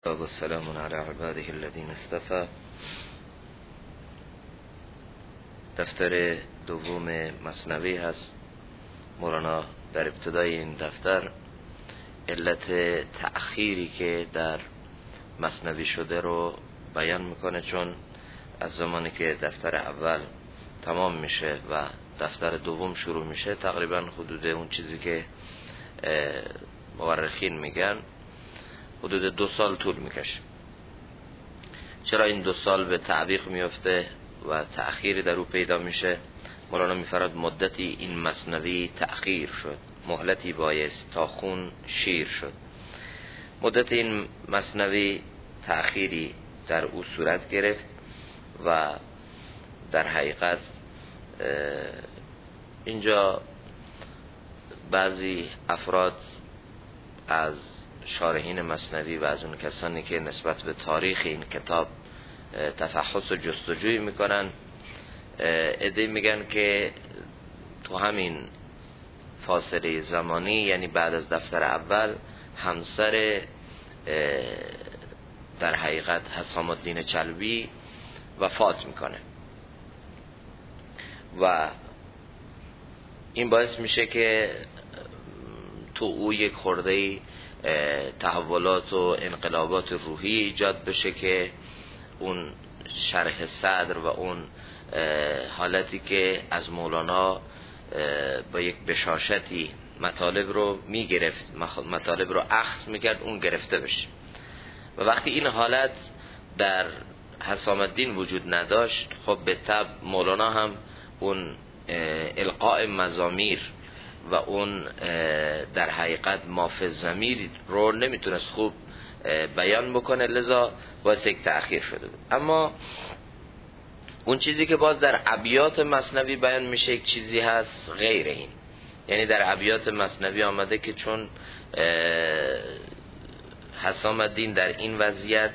و سلام علی عباده الذین اصطفى. دفتر دوم مثنوی هست. مولانا در ابتدای این دفتر علت تأخیری که در مثنوی شده رو بیان میکنه، چون از زمانی که دفتر اول تمام میشه و دفتر دوم شروع میشه تقریبا حدود اون چیزی که مورخین میگن حدود 2 سال طول میکشه. چرا این 2 سال به تعویق میفته و تأخیری در او پیدا میشه؟ مولانا میفرد مدتی این مثنوی تأخیر شد، مهلتی بایست تا خون شیر شد. مدت این مثنوی تأخیری در او صورت گرفت و در حقیقت اینجا بعضی افراد از شارحین مثنوی و از اون کسانی که نسبت به تاریخ این کتاب تفحص و جستجوی میکنن عده میگن که تو همین فاصله زمانی، یعنی بعد از دفتر اول، همسر در حقیقت حسام الدین چلوی وفات میکنه و این باعث میشه که تو او یک خرده‌ای تحولات و انقلابات روحی ایجاد بشه که اون شرح صدر و اون حالتی که از مولانا با یک بشاشتی مطالب رو میگرفت، مطالب رو اخذ میکرد، اون گرفته بشه. و وقتی این حالت در حسام الدین وجود نداشت، خب به طبع مولانا هم اون القاء مزامیر و اون در حقیقت مافز ضمیر رو نمیتونست خوب بیان بکنه، لذا باعث یک تأخیر شده بود. اما اون چیزی که باز در ابیات مثنوی بیان میشه یک چیزی هست غیر این. یعنی در ابیات مثنوی آمده که چون حسام الدین در این وضعیت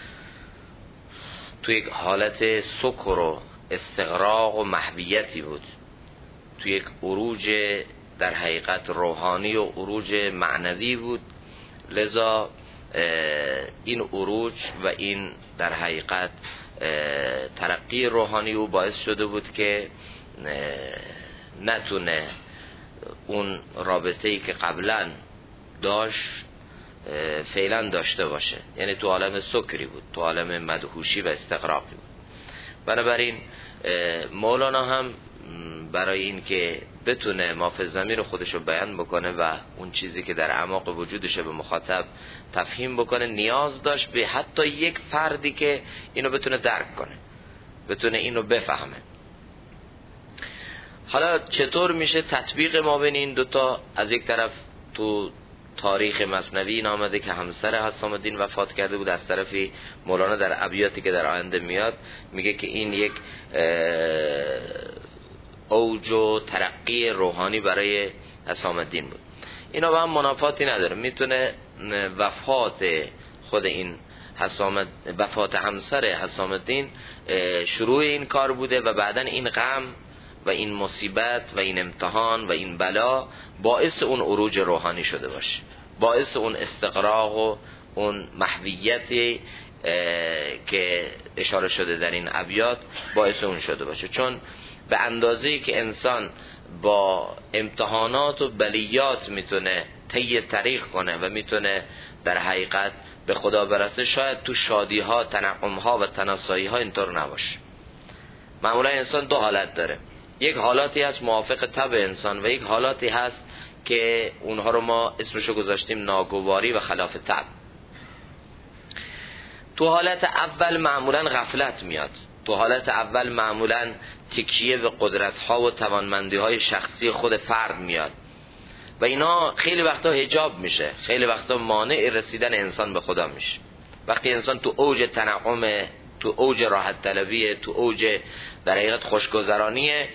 تو یک حالت سکر و استغراق و محویتی بود، تو یک عروج در حقیقت روحانی و عروج معنوی بود، لذا این عروج و این در حقیقت ترقی روحانی او باعث شده بود که نتونه اون رابطه‌ای که قبلا داشت فعلا داشته باشه. یعنی تو عالم سکری بود، تو عالم مدهوشی و استغراقی بود. بنابراین مولانا هم برای این که بتونه مافز ضمیر خودشو بیان بکنه و اون چیزی که در اعماق وجودشه به مخاطب تفهیم بکنه، نیاز داشت به حتی یک فردی که اینو بتونه درک کنه، بتونه اینو بفهمه. حالا چطور میشه تطبیق ما بین این دوتا؟ از یک طرف تو تاریخ مثنوی این آمده که همسر حسام الدین وفات کرده بود، از طرفی مولانا در ابیاتی که در آینده میاد میگه که این یک اوج و ترقی روحانی برای حسام الدین بود. اینا با هم منافاتی نداره. میتونه وفات خود این وفات همسر حسام الدین شروع این کار بوده و بعدن این غم و این مصیبت و این امتحان و این بلا باعث اون عروج روحانی شده باشه، باعث اون استقراق و اون محویتی که اشاره شده در این ابیات باعث اون شده باشه. چون به اندازه‌ای که انسان با امتحانات و بلیات میتونه طی طریق کنه و میتونه در حقیقت به خدا برسه، شاید تو شادی ها، تنعم ها و تناسایی ها اینطور نباشه. معمولا انسان 2 حالت داره. یک حالاتی هست موافق طبع انسان و یک حالاتی هست که اونها رو ما اسمشو گذاشتیم ناگواری و خلاف طبع. تو حالت اول معمولا غفلت میاد، تو حالت اول معمولا تکیه به قدرت‌ها و توانمندی‌های شخصی خود فرد میاد و اینا خیلی وقتا حجاب میشه، خیلی وقتا مانع رسیدن انسان به خدا میشه. وقتی انسان تو اوج تنعم، تو اوج راحت طلبیه، تو اوج در حقیقت خوشگذرانیه،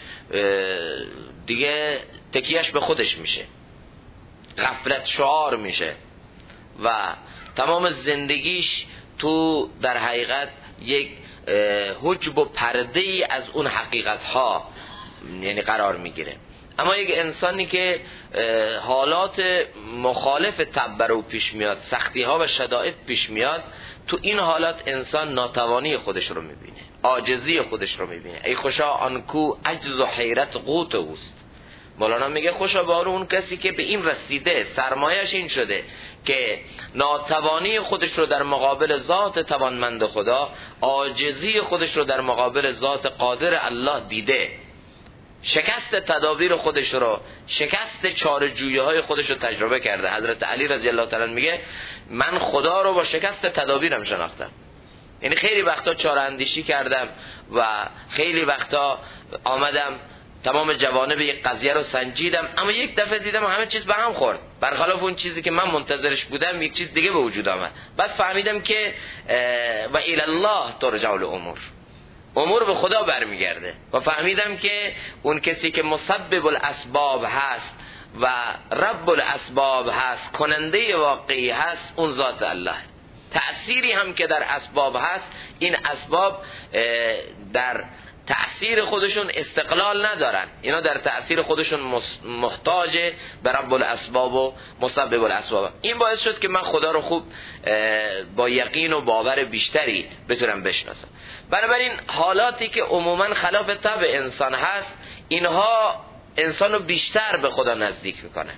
دیگه تکیهش به خودش میشه، غفلت شعار میشه و تمام زندگیش تو در حقیقت یک حجب و پرده ای از اون حقیقت ها یعنی قرار میگیره. اما یک انسانی که حالات مخالف طبع برو پیش میاد، سختی ها و شدائد پیش میاد، تو این حالات انسان ناتوانی خودش رو میبینه، عاجزی خودش رو میبینه. ای خوشا آنکو عجز و حیرت قوت اوست. مولانا میگه خوشا بار اون کسی که به این رسیده، سرمایش این شده که ناتوانی خودش رو در مقابل ذات توانمند خدا، عاجزی خودش رو در مقابل ذات قادر الله دیده، شکست تدابیر خودش رو، شکست چاره‌جویی های خودش رو تجربه کرده. حضرت علی رضی الله تعالی میگه من خدا رو با شکست تدابیرم شناختم. یعنی خیلی وقتا چاره اندیشی کردم و خیلی وقتا آمدم تمام جوانب یک قضیه رو سنجیدم، اما یک دفعه دیدم همه چیز به هم خورد، برخلاف اون چیزی که من منتظرش بودم یک چیز دیگه به وجود آمد. بعد فهمیدم که و الی الله ترجع الامور، امور به خدا برمیگرده. و فهمیدم که اون کسی که مسبب الاسباب هست و رب الاسباب هست، کننده واقعی هست، اون ذات الله. تأثیری هم که در اسباب هست، این اسباب در تأثیر خودشون استقلال ندارن، اینا در تأثیر خودشون محتاج به رب الاسباب و مسبب الاسباب. این باعث شد که من خدا رو خوب با یقین و باور بیشتری بتونم بشناسم. بنابراین حالاتی که عموما خلاف طبع انسان هست، اینها انسان رو بیشتر به خدا نزدیک میکنه.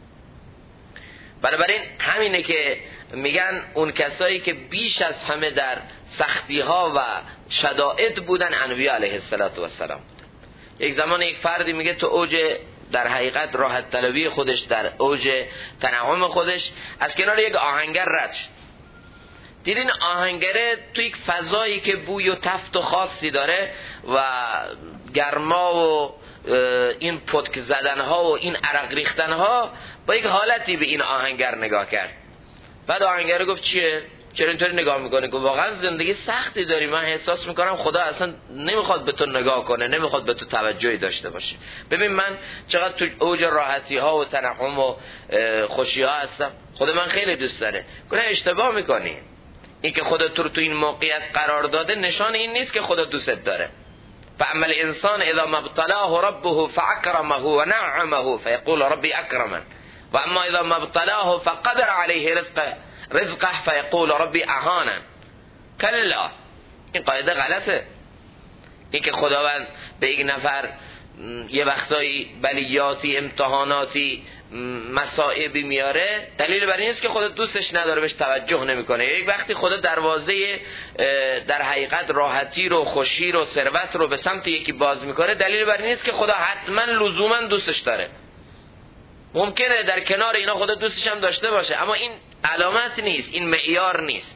بنابراین همینه که میگن اون کسایی که بیش از همه در سختی ها و شدائد بودن انبیاء علیه السلام بودن. یک زمان یک فردی میگه تو اوج در حقیقت راحت طلبی خودش، در اوج تنعم خودش، از کنار یک آهنگر رد شد. دیدین آهنگره تو یک فضایی که بوی و تفت و خاصی داره و گرما و این پتک زدن ها و این عرق ریختن ها، با یک حالتی به این آهنگر نگاه کرد. بعد آهنگر گفت چیه؟ چرا اینطوری نگاه میکنه؟ گفت واقعا زندگی سختی داری، من احساس میکنم خدا اصلا نمیخواد به تو نگاه کنه، نمیخواد به تو توجهی داشته باشه. ببین من چقدر تو اوج راحتی ها و تنعم و خوشی ها هستم، خدا من خیلی دوست داره. گفت اشتباه میکنی، این که خدا تو رو تو این موقعیت قرار داده نشان این نیست که خدا دوست داره. فاما الانسان اذا ما ابتلاه ربه فاكرمه ونعمه فيقول ربي اكرمن واما اذا ما ابتلاه فقدر عليه رزقه فيقول ربي اهانن. کلا، این قاعده غلطه. این که خداوند به یک نفر یه وقتایی بلیاتی، امتحاناتی، مصائبی میاره، دلیل بر این است که خدا دوستش نداره، بهش توجه نمیکنه. یک وقتی خدا دروازه در حقیقت راحتی رو، خوشی رو، ثروت رو به سمت یکی باز میکنه، دلیل بر این است که خدا حتما لزوما دوستش داره. ممکنه در کنار اینا خدا دوستش هم داشته باشه، اما این علامت نیست، این معیار نیست.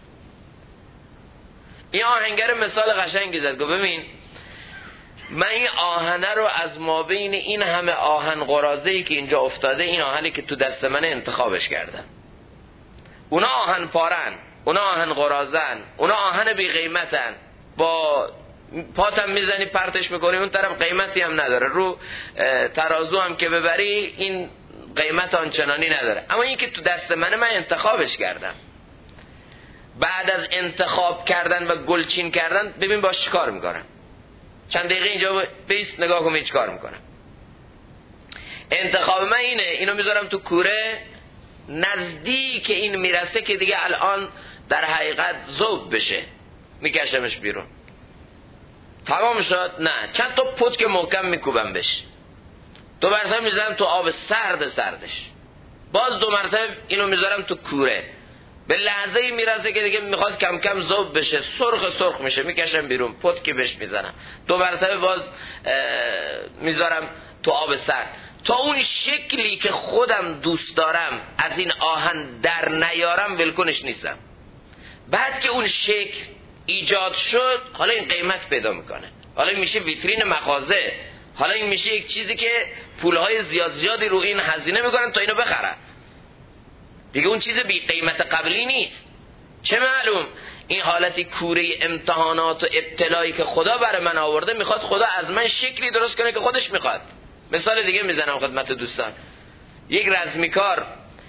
این آهنگر مثال قشنگی زد، گفت ببین من این آهنه رو از مابین این همه آهن قرازه‌ای که اینجا افتاده، این آهنی که تو دست من انتخابش کردم. اونا آهن پارن، اونا آهن قرازن، اونا آهن بی قیمتن، با پاتم میزنی پرتش میکنی اون طرف قیمتی هم نداره، رو ترازو هم که ببری این قیمت آنچنانی نداره. اما این که تو دست من انتخابش کردم. بعد از انتخاب کردن و گلچین کردن ببین باش چی کار میکنم. چند دقیقه اینجا بیست نگاه کنم چی کار میکنم. انتخاب من اینه، اینو میذارم تو کوره، نزدیک این میرسه که دیگه الان در حقیقت ذوب بشه، میکشمش بیرون. تمام شد؟ نه، چند تا پتک محکم میکوبم بهش، دو مرتبه میذارم تو آب سردش، باز دو مرتبه اینو میذارم تو کوره. به لحظه‌ای میرسه که دیگه میخواد کم کم ذوب بشه، سرخ میشه، میکشم بیرون، پتکی بهش میزنم، دو مرتبه باز میذارم تو آب سرد، تا اون شکلی که خودم دوست دارم از این آهن در نیارم ولکنش نیستم. بعد که اون شکل ایجاد شد، حالا این قیمت پیدا میکنه، حالا این میشه ویترین مغازه، حالا این میشه یک چیزی که پولهای زیادی رو این هزینه میکنن تا اینو بخرن. دیگه اون چیز بی قیمت قبلی نیست. چه معلوم این حالتی کوره امتحانات و ابتلایی که خدا برای من آورده، میخواد خدا از من شکلی درست کنه که خودش میخواد. مثال دیگه میزنم خدمت دوستان. یک رزمیکار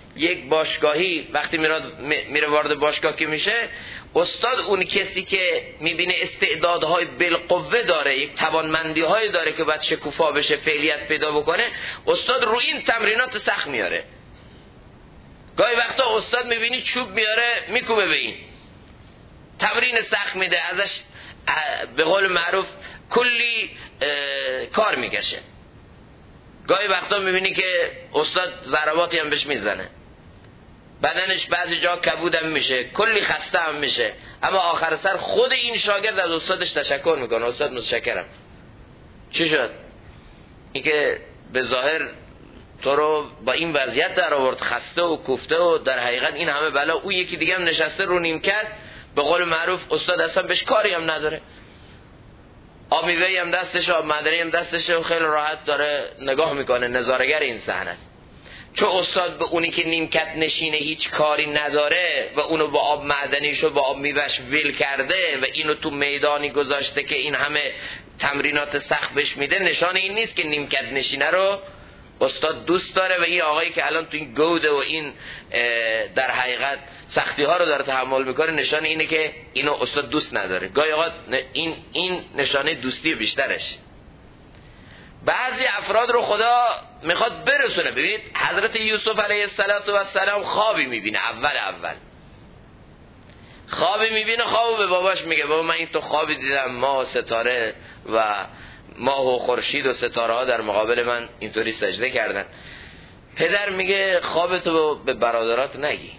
یک باشگاهی وقتی میره وارد باشگاه که میشه، استاد اون کسی که میبینه استعدادهای بالقوه داره، یک توانمندی‌های داره که باید شکوفا بشه، فعالیت پیدا بکنه، استاد رو این تمرینات سخت میاره. گاهی وقتا استاد میبینی چوب میاره میکوبه به این، تمرین سخت میده، ازش به قول معروف کلی کار میکشه. گاهی وقتا میبینی که استاد ضرباتی هم بهش میزنه، بدنش بعضی جا کبودم میشه، کلی خسته هم میشه، اما آخر سر خود این شاگرد از استادش تشکر میکنه، استاد متشکرم. چی شد؟ این که به ظاهر تو رو با این وضعیت در آورد، خسته و کوفته و در حقیقت این همه بلا، اون یکی دیگه هم نشسته رو نیمکت، به قول معروف استاد اصلا بهش کاری هم نداره، آب میوه‌ای هم دستشه، آب معدنی هم دستشه و خیلی راحت داره نگاه میکنه، نظاره‌گر این صحنه است. چون استاد به اونی که نیمکت نشینه هیچ کاری نداره و اونو با آب معدنیشو با آب میوه‌اش ویل کرده و اینو تو میدانی گذاشته که این همه تمرینات سخت بهش میده، نشان این نیست که نیمکت نشینه رو استاد دوست داره و این آقایی که الان تو این گوده و این در حقیقت سختی ها رو داره تحمل میکنه، نشان اینه که اینو استاد دوست نداره. گاهی اوقات این نشانه دوستی بیشترش. بعضی افراد رو خدا میخواد برسونه. ببینید حضرت یوسف علیه السلام خوابی میبینه، اول خوابی میبینه، خوابو به باباش میگه بابا من این تو خوابی دیدم، ماه و ستاره و ماه و خورشید و ستاره ها در مقابل من اینطوری سجده کردن. پدر میگه خوابتو به برادرات نگی،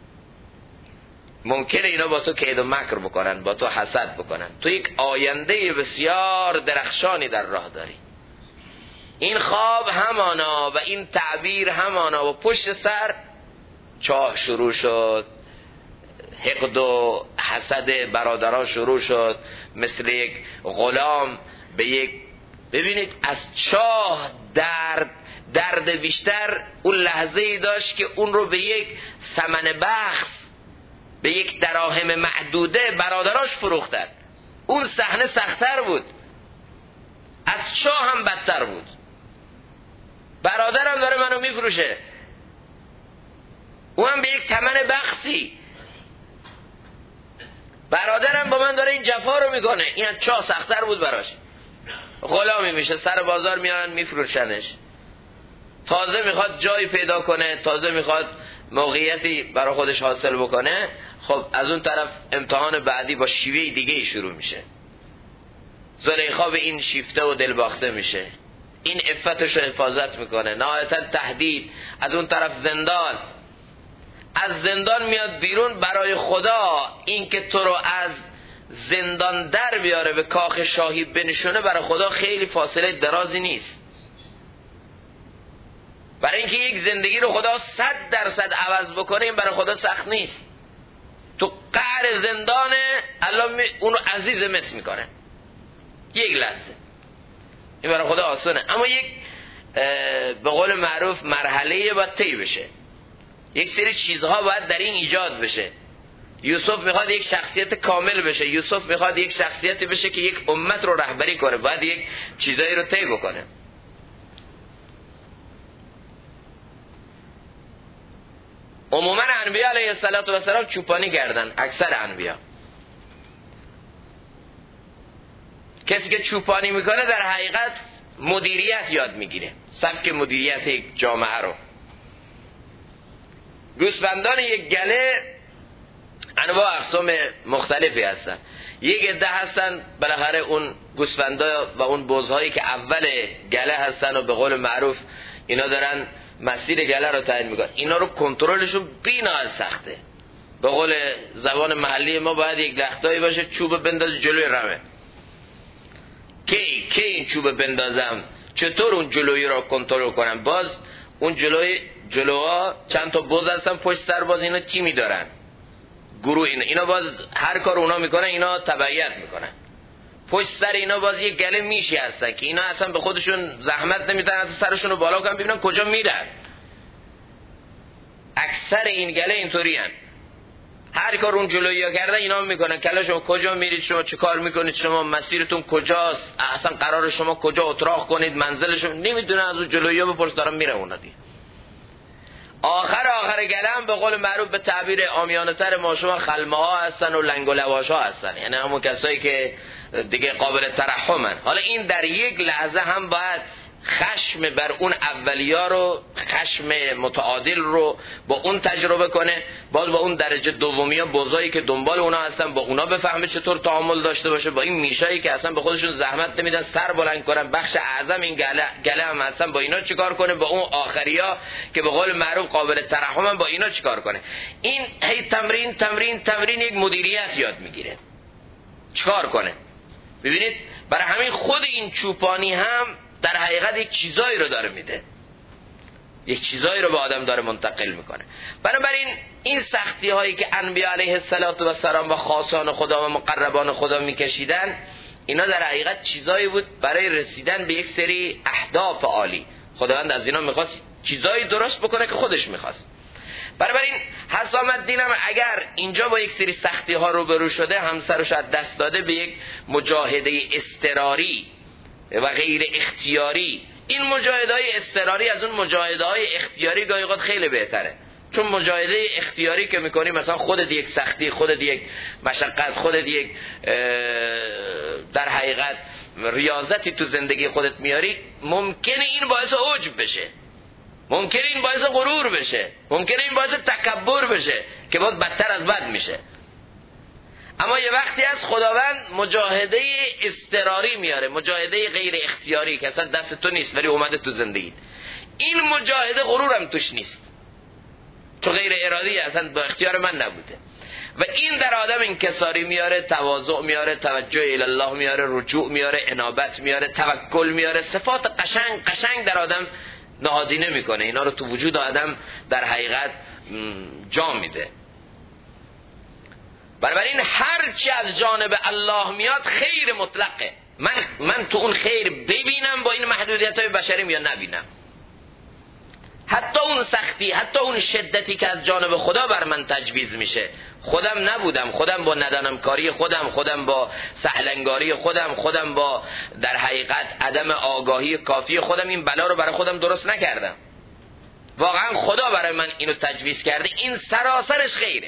ممکنه اینا با تو کید و مکر بکنن، با تو حسد بکنن، تو یک آینده بسیار درخشانی در راه داری. این خواب همانا و این تعبیر همانا و پشت سر چاه شروع شد، حقد و حسد برادرها شروع شد، مثل یک غلام به یک، ببینید از چاه درد بیشتر اون لحظه ای داشت که اون رو به یک ثمن بخس، به یک دراهم معدوده برادراش فروختن. اون صحنه سخت‌تر بود، از چاه هم بدتر بود. برادرم داره منو میفروشه، اون هم به یک ثمن بخسی. برادرم با من داره این جفا رو میکنه، این از چاه سخت‌تر بود براش. غلامی میشه، سر بازار میارن میفروشنش، تازه میخواد جایی پیدا کنه، تازه میخواد موقعیتی برای خودش حاصل بکنه. خب از اون طرف امتحان بعدی با شیوه دیگه شروع میشه. زلیخا به این شیفته و دلباخته میشه، این عفتش رو حفاظت میکنه، نهایتا تهدید، از اون طرف زندان. از زندان میاد بیرون، برای خدا این که تو رو از زندان در بیاره به کاخ شاهی بنشونه، برای خدا خیلی فاصله درازی نیست. برای اینکه یک زندگی رو خدا 100% عوض بکنه، این برای خدا سخت نیست. تو قعر زندانه، الله اون رو عزیز مس میکنه یک لحظه، این برای خدا آسانه. اما یک به قول معروف مرحله باید طی بشه، یک سری چیزها باید در این ایجاد بشه. یوسف میخواد یک شخصیت کامل بشه، یوسف میخواد یک شخصیتی بشه که یک امت رو رهبری کنه، باید یک چیزایی رو طی بکنه. عموما انبیا علیه السلام چوپانی کردن، اکثر انبیا. کسی که چوپانی میکنه در حقیقت مدیریت یاد میگیره، سبک مدیریت یک جامعه رو. گوسفندان یک گله انواع اقسام مختلفی هستن. یک عده هستن بالاخره اون گوسفندا و اون بزهایی که اول گله هستن و به قول معروف اینا دارن مسیر گله رو تعیین میکنن، اینا رو کنترلشون بی‌نهایت سخته. به قول زبان محلی ما باید یک لختایی باشه، چوب بنداز جلوی رمه. کی این چوب بندازم، چطور اون جلویی رو کنترل کنم؟ باز اون جلوها چند تا بز هستن پشت سر، باز اینا تیمی دارن، گروه اینا باز هر کار اونا میکنن اینا تبعیت میکنن. پشت سر اینا باز یک گله میشی هستن که اینا اصلا به خودشون زحمت نمیدن، اصلا سرشون رو بالا کنن ببینن کجا میرن. اکثر این گله اینطوری هن. هر کار اون جلویی ها کردن اینا میکنن. کله شما کجا میرید، شما چه کار میکنید، شما مسیرتون کجاست، اصلا قرار شما کجا اتراق کنید، منزلشون نمیدونن، از اون جلویی ها بپرس دارن میره اونا دیگه. آخر گلم به قول معروف به تعبیر عامیانه تر ما شما خلمه ها هستن و لنگ و لواش ها هستن، یعنی همون کسایی که دیگه قابل ترحمن. حالا این در یک لحظه هم باید خشم بر اون اولیا رو، خشم متعادل رو با اون تجربه کنه، باز با اون درجه دومیا بزایی که دنبال اونا هستن با اونا بفهمه چطور تعامل داشته باشه، با این میشایی که اصلا به خودشون زحمت نمیدن سر بلند کنن، بخش اعظم این گله هم هستن، با اینا چیکار کنه، با اون آخریا که به قول معروف قابل ترحمن با اینا چیکار کنه. این هی تمرین یک مدیریت یاد میگیره چیکار کنه. ببینید برای همین خود این چوپانی هم در حقیقت یک چیزایی رو داره میده، یک چیزایی رو به آدم داره منتقل میکنه. بنابراین این سختی هایی که انبیاء علیه السلام و خاصان خدا و مقربان خدا میکشیدن، اینا در حقیقت چیزایی بود برای رسیدن به یک سری اهداف عالی. خداوند از اینا میخواست چیزایی درست بکنه که خودش میخواست. بنابراین حسام الدین هم اگر اینجا با یک سری سختی ها روبرو شده، همسرش از دست داده به یک مجاهده اضطراری و غیر اختیاری، این مجاهده های اضطراری از اون مجاهده های اختیاری گاهی اوقات خیلی بهتره. چون مجاهده اختیاری که میکنی مثلا خودت یک سختی، خودت یک مشقت، خودت یک در حقیقت ریاضتی تو زندگی خودت میاری، ممکنه این باعث عجب بشه، ممکنه این باعث غرور بشه، ممکنه این باعث تکبر بشه که باید بدتر از بد میشه. اما یه وقتی از خداوند مجاهده اضطراری میاره، مجاهده غیر اختیاری که اصلا دست تو نیست ولی اومده تو زندگی، این مجاهده غرور هم توش نیست، تو غیر ارادی اصلا با اختیار من نبوده، و این در آدم انکساری میاره، تواضع میاره، توجه الی الله میاره، رجوع میاره، انابت میاره، توکل میاره، صفات قشنگ در آدم نهادینه میکنه. اینا رو تو وجود آدم در حقیقت جا میده. بنابراین هر چی از جانب الله میاد خیر مطلقه. من تو اون خیر ببینم با این محدودیت‌های بشریم یا نبینم، حتی اون سختی، حتی اون شدتی که از جانب خدا بر من تجویز میشه، خودم نبودم، خودم با ندانمکاری خودم با سهلنگاری خودم با در حقیقت عدم آگاهی کافی خودم این بلا رو برای خودم درست نکردم، واقعا خدا برای من اینو تجویز کرده، این سراسرش خیره،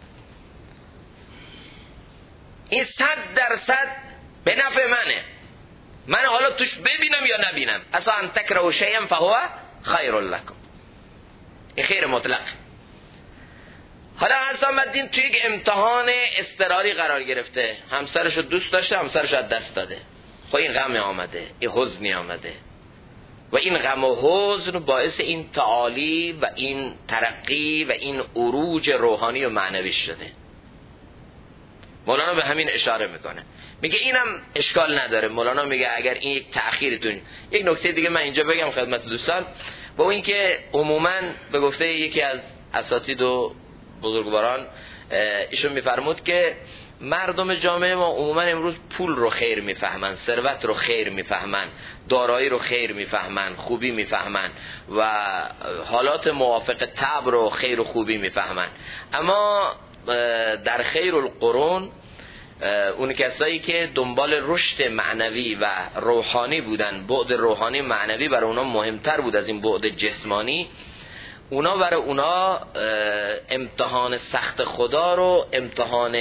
این 100% به نفع منه، من حالا توش ببینم یا نبینم. اصلا ان تکرهوا شیئا فهو خیر لکم، این خیر مطلق. حالا حسام الدین توی یک امتحان اضطراری قرار گرفته، همسرشو دوست داشته، همسرشو از دست داده، خب این غم آمده، این حزنی آمده، و این غم و حزن باعث این تعالی و این ترقی و این عروج روحانی و معنوی شده. مولانا به همین اشاره میکنه، میگه اینم اشکال نداره. مولانا میگه اگر این یک تأخیرتون، یک نکته دیگه من اینجا بگم خدمت دوستان، با این که عموما به گفته یکی از اساتید و بزرگواران ایشون میفرمود که مردم جامعه ما عموما امروز پول رو خیر میفهمن، ثروت رو خیر میفهمن، دارایی رو خیر میفهمن، خوبی میفهمن و حالات موافق طبع رو خیر و خوبی میفهمن. اما در خیر القرون اون کسایی که دنبال رشد معنوی و روحانی بودن، بعد روحانی معنوی برای اونا مهمتر بود از این بعد جسمانی، اونا برای اونا امتحان سخت خدا رو، امتحان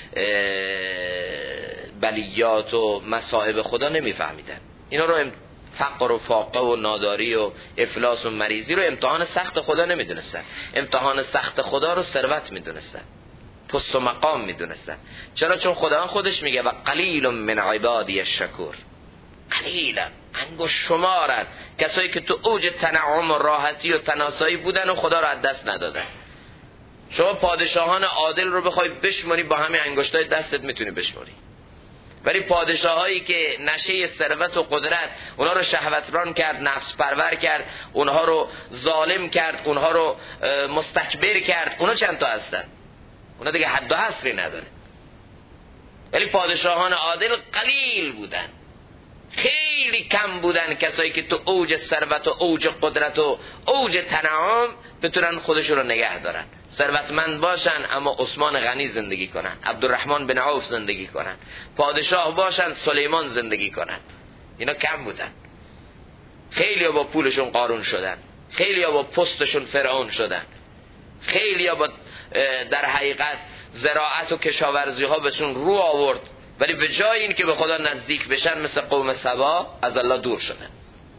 بلیات و مصائب خدا نمیفهمیدن. اینا رو فقر و فاقه و ناداری و افلاس و مریضی رو امتحان سخت خدا نمیدونستن، امتحان سخت خدا رو ثروت میدونستن، پست و مقام میدونستن. چرا؟ چون خدا خودش میگه و قلیل من عبادی الشکور، قلیلا، انگشت شمارن کسایی که تو اوج تنعم و راحتی و تناسایی بودن و خدا رو از دست ندادن. شما پادشاهان عادل رو بخوای بشماری با همین انگشتای دستت میتونی بشماری، ولی پادشاهایی که نشه ثروت و قدرت اونها رو شهوتران کرد، نفس پرور کرد، اونها رو ظالم کرد، اونها رو مستکبر کرد، اونها چند تا هستن؟ اونها دیگه حد و حصری نداره. ولی پادشاهان عادل قلیل بودن، خیلی کم بودن کسایی که تو اوج ثروت و اوج قدرت و اوج تنعم بتونن خودشون رو نگه دارن، ثروتمند باشن اما عثمان غنی زندگی کنن، عبدالرحمن بن عوف زندگی کنن، پادشاه باشن سلیمان زندگی کنن. اینا کم بودن، خیلی با پولشون قارون شدن. خیلیا با پستشون فرعون شدن، خیلیا با در حقیقت زراعت و کشاورزی ها بهشون رو آورد، ولی به جای این که به خدا نزدیک بشن مثل قوم سبا از الله دور شدن.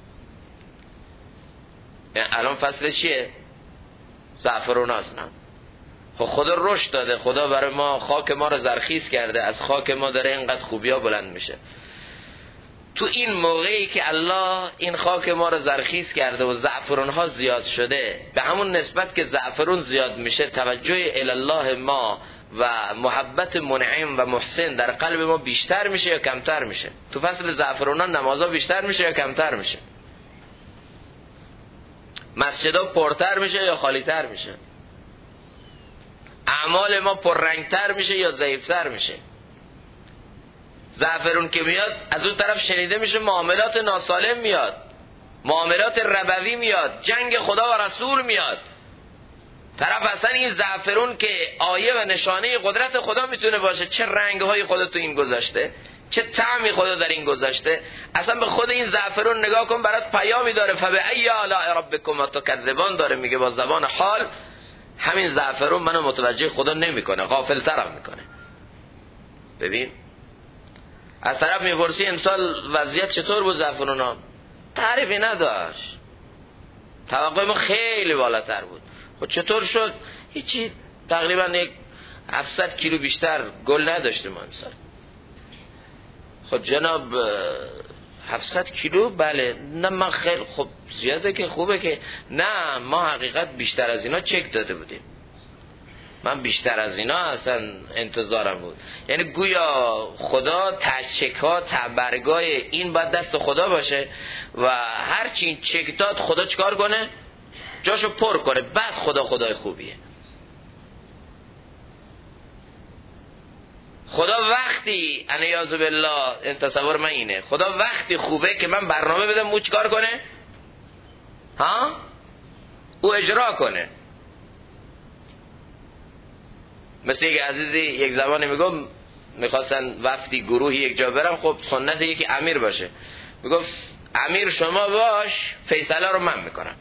یعنی الان فصل چیه؟ زعفرون هست. نه خدا رشد داده، خدا برای ما خاک ما رو زرخیز کرده، از خاک ما داره اینقدر خوبی ها بلند میشه. تو این موقعی که الله این خاک ما رو زرخیز کرده و زعفرون ها زیاد شده، به همون نسبت که زعفرون زیاد میشه توجه الله ما و محبت منعم و محسن در قلب ما بیشتر میشه یا کمتر میشه؟ تو فصل زعفرون ها نمازها بیشتر میشه یا کمتر میشه؟ مسجدها پرتر میشه یا خالیتر میشه؟ اعمال ما پررنگتر میشه یا ضعیفتر میشه؟ زعفرون که میاد از اون طرف شنیده میشه معاملات ناسالم میاد، معاملات ربوی میاد، جنگ خدا و رسول میاد. طرف اصلا این زعفرون که آیه و نشانه قدرت خدا میتونه باشه، چه رنگهای خدا تو این گذاشته، چه طعمی خدا در این گذاشته، اصلا به خود این زعفرون نگاه کن، برات پیامی داره. فبأی آلاء ربکما تکذبان داره، میگه با زبان حال همین زعفرون منو متوجه خدا نمیکنه، غافل ترم میکنه. ببین از طرف میپرسی امسال وضعیت چطور بود زعفرون ها؟ تعریفی نداشت، توقع ما خیلی بالاتر بود. خب چطور شد؟ هیچی، تقریبا 700 کیلو بیشتر گل نداشتیم امسال. خب جناب 700 کیلو بله، نه من خیلی خب زیاده که خوبه که نه، ما حقیقت بیشتر از اینا چک داده بودیم، من بیشتر از اینا اصلا انتظارم بود. یعنی گویا خدا چک ها برگاه این باید دست خدا باشه و هرچی این چک داد خدا چکار کنه؟ جاشو پر کنه، بعد خدا خدای خوبیه. خدا وقتی انیاذ بالله، این تصور من اینه، خدا وقتی خوبه که من برنامه بدم او چیکار کنه؟ ها؟ او اجرا کنه. مثل یک عزیزی یک زمانی میگم میخواستن وفدی گروهی یک جا برم، خب سنت یکی امیر باشه، میگفت امیر شما باش، فیصله رو من میکنم.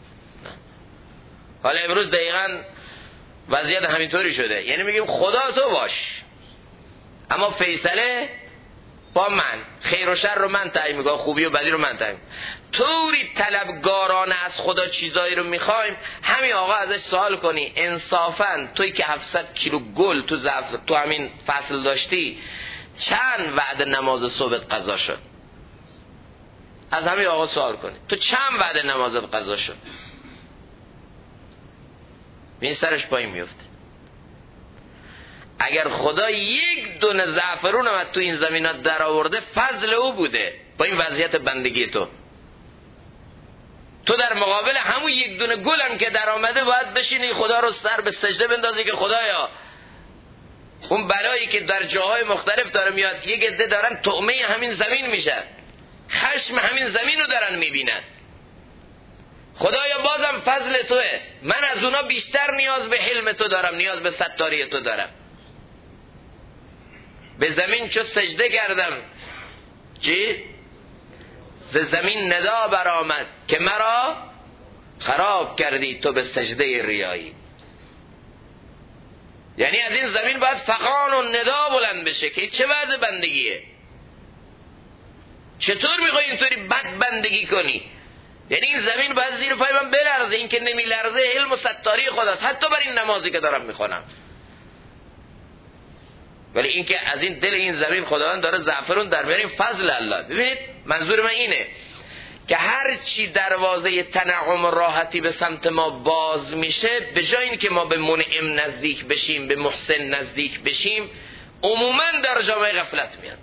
حالا امروز دقیقاً وضعیت همینطوری شده، یعنی میگیم خدا تو باش اما فیصله با من، خیر و شر رو من تعیین میکنم، خوبی و بدی رو من تعیین. طوری طلبگارانه از خدا چیزایی رو میخوایم، همین آقا ازش سوال کنی انصافاً توی که 700 کیلو گل تو همین فصل داشتی، چند وعده نماز صبح قضا شد؟ از همین آقا سوال کنی تو چند وعده نماز قضا شد؟ این سرش پایین میفته. اگر خدا یک دونه زعفرون هم تو این زمینات در آورده، فضل او بوده با این وضعیت بندگی تو در مقابل همون یک دونه گل هم که در آمده باید بشینی خدا رو سر به سجده بندازی که خدایا اون بلایی که در جاهای مختلف داره میاد، یک عده دارن طعمه همین زمین میشن، خشم همین زمین رو دارن میبینن، خدایا بازم فضل توه، من از اونا بیشتر نیاز به حلم تو دارم، نیاز به ستاری تو دارم. به زمین چو سجده کردم چی؟ ز زمین ندا برآمد که مرا خراب کردی تو به سجده ریایی. یعنی از این زمین باید فغان و ندا بلند بشه که چه وضع بندگیه، چطور میخوای اینطوری بد بندگی کنی؟ یعنی این زمین باید زیر پای من بلرزه، این که نمی لرزه علم و ستاری خداست، حتی بر این نمازی که دارم میخونم. ولی این که از این دل این زمین خداوند داره زعفرون در میاره، فضل الله. ببینید منظور من اینه که هر چی دروازه تنعم و راحتی به سمت ما باز میشه، به جای این که ما به منعم نزدیک بشیم، به محسن نزدیک بشیم، عموما در جامعه غفلت میاد.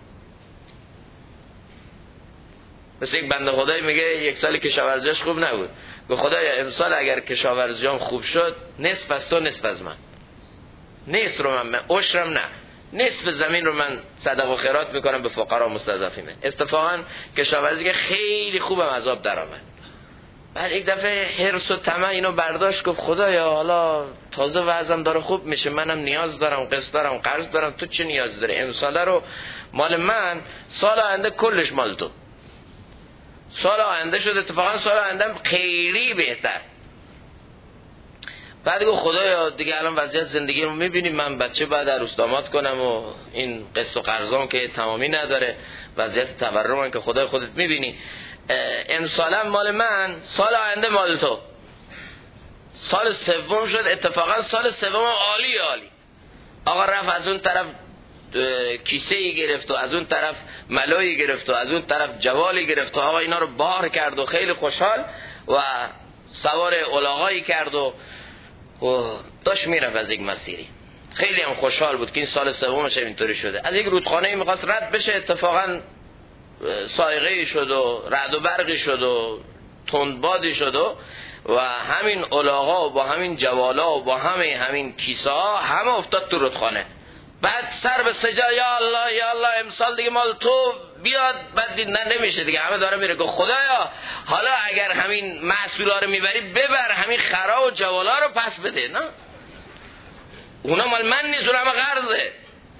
مثل یک بنده خدایی میگه یک سالی کشاورزیش خوب نبود، به خدایا امسال اگر کشاورزیام خوب شد، نصف از تو نصف از من، نصف رو من عشرم نه، نصف زمین رو من صدقه و خیرات میکنم به فقرا و مستضعفین. اتفاقا کشاورزی که خیلی خوبم از آب در آمد، بعد یک دفعه حرص و طمع اینو برداشت، گفت خدایا حالا تازه وضعم داره خوب میشه، منم نیاز دارم، قسط دارم، قرض دارم، تو چه نیاز داری؟ امسال رو مال من، سال آینده کلش مال تو. سال آینده شد، اتفاقا سال آینده خیلی بهتر. بعد گفت خدایا دیگه الان وضعیت زندگی رو میبینیم، من بچه باید عروس داماد کنم و این قسط و قرضام که تمامی نداره، وضعیت تورم که خدای خودت میبینی، امسالم مال من، سال آینده مال تو. سال سوم شد، اتفاقا سال سوم عالی عالی. آقا رفت از اون طرف کیسه‌ای گرفت و از اون طرف ملایی گرفت و از اون طرف جوالی گرفت و آقا اینا رو بار کرد و خیلی خوشحال و سوار الاغایی کرد و داشت میرفت از یک مسیری. خیلی هم خوشحال بود که این سال سومش اینطوری شده. از یک رودخانه‌ای می‌خواست رد بشه، اتفاقا صاعقه‌ای شد و رعد و برقی شد و تندبادی شد و همین الاغا و با همین جوالا و با همین کیسه ها همه افتاد تو رودخانه. بعد سر به سجا یا الله یا الله امسال دیگه مال تو بیاد. بعد دید نه نمیشه دیگه، همه داره میره. گفت خدایا حالا اگر همین محصولا رو میبری ببر، همین خرا و جوالا رو پس بده. نه اونا مال من نیست، اونا همه قرضه.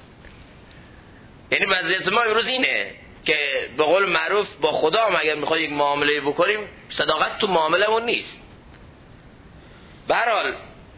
یعنی وضعیت ما امروز اینه که به قول معروف با خدا هم اگر میخوای یک معامله بکنیم صداقت تو معاملمون نیست. به هر حال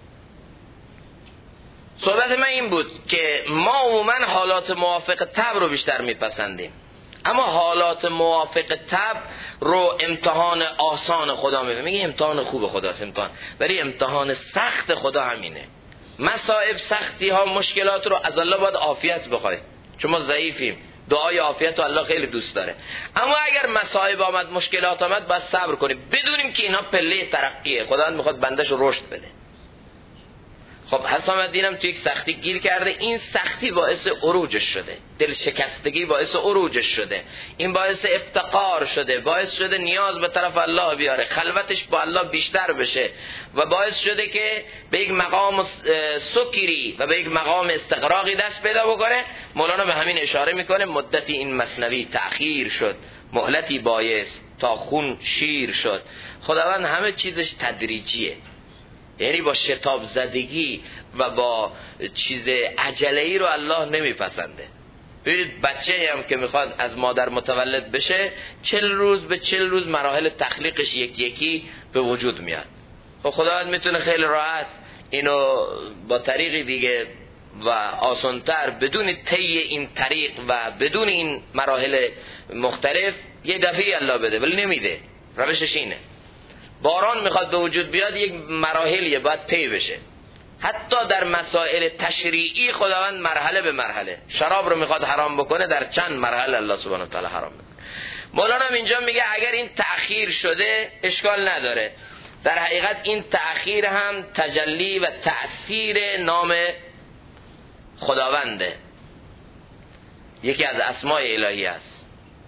صحبت من این بود که ما عموما حالات موافق طبع رو بیشتر میپسندیم، اما حالات موافق طبع رو امتحان آسان خدا میگه امتحان خوب خداست، امتحان، ولی امتحان سخت خدا همینه. مصائب، سختی ها، مشکلات رو از الله باید عافیت بخوای، چون ما ضعیفیم. دعای عافیت رو الله خیلی دوست داره. اما اگر مصائب آمد، مشکلات آمد، باید صبر کنیم، بدونیم که اینا پله ترقیه، خداوند میخواد بندش رو رشد بده. خب حسام الدین هم توی یک سختی گیر کرده، این سختی باعث عروجش شده، دل شکستگی باعث عروجش شده، این باعث افتقار شده، باعث شده نیاز به طرف الله بیاره، خلوتش با الله بیشتر بشه و باعث شده که به یک مقام سکری و به یک مقام استقراقی دست پیدا بکنه. مولانا به همین اشاره میکنه، مدتی این مثنوی تأخیر شد، مهلتی باعث تا خون شیر شد. خداوند همه چیزش تدریجیه، یعنی با شتاب زدگی و با چیز عجله‌ای رو الله نمیپسنده. ببینید بچه هم که میخواد از مادر متولد بشه 40 روز به 40 روز مراحل تخلیقش یکی یکی به وجود میاد. خب خداوند میتونه خیلی راحت اینو با طریقی دیگه و آسانتر بدون طی این طریق و بدون این مراحل مختلف یه دفعه الله بده، ولی نمیده. روشش اینه. باران میخواد به وجود بیاد، یک مراحلیه باید طی بشه. حتی در مسائل تشریعی خداوند مرحله به مرحله، شراب رو میخواد حرام بکنه در چند مرحله الله سبحانه و تعالی حرام میکنه. مولانا اینجا میگه اگر این تأخیر شده اشکال نداره، در حقیقت این تأخیر هم تجلی و تأثیر نام خداونده، یکی از اسماء الهی است،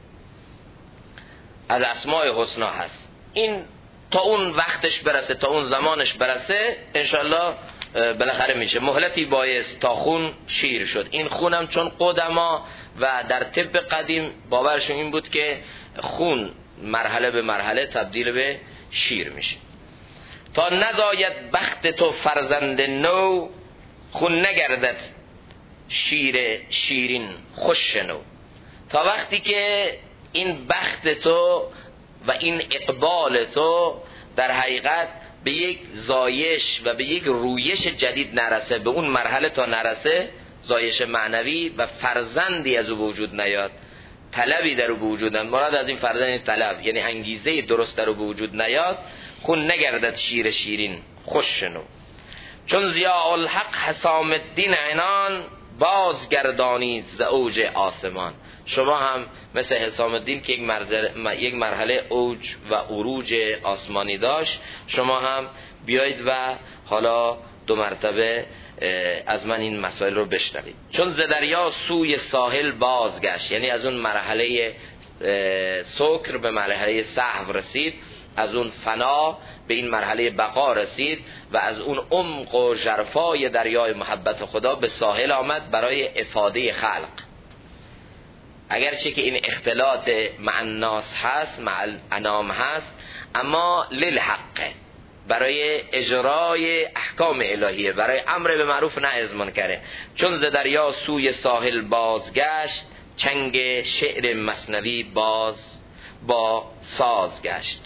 از اسماء حسنا هست. این تا اون وقتش برسه، تا اون زمانش برسه انشالله بالاخره میشه. مهلتی باعث تا خون شیر شد. این خونم چون قدما و در طب قدیم باورشون این بود که خون مرحله به مرحله تبدیل به شیر میشه. تا نزاید بخت تو فرزند نو، خون نگردد شیر شیرین خوش نو. تا وقتی که این بخت تو و این اقبال تو در حقیقت به یک زایش و به یک رویش جدید نرسه، به اون مرحله تا نرسه، زایش معنوی و فرزندی از او وجود نیاد، طلبی در او وجود نیاد، مراد از این فرزند طلب یعنی انگیزه درست در او وجود نیاد، خون نگردد شیر شیرین خوش نو. چون ضیاء الحق حسام الدین عنان، بازگردانید ز اوج آسمان. شما هم مثل حسام الدین که یک مرحله اوج و عروج آسمانی داشت، شما هم بیایید و حالا 2 مرتبه از من این مسائل رو بشنوید. چون ز دریا سوی ساحل بازگشت، یعنی از اون مرحله سکر به مرحله سهو رسید، از اون فنا به این مرحله بقا رسید و از اون عمق و ژرفای دریای محبت خدا به ساحل آمد برای افاده خلق. اگرچه که این اختلاط مع الناس هست، مع الانام هست، اما للحقه، برای اجرای احکام الهیه، برای امر به معروف نهی از منکره. چون ز دریا سوی ساحل بازگشت، چنگ شعر مثنوی با ساز گشت.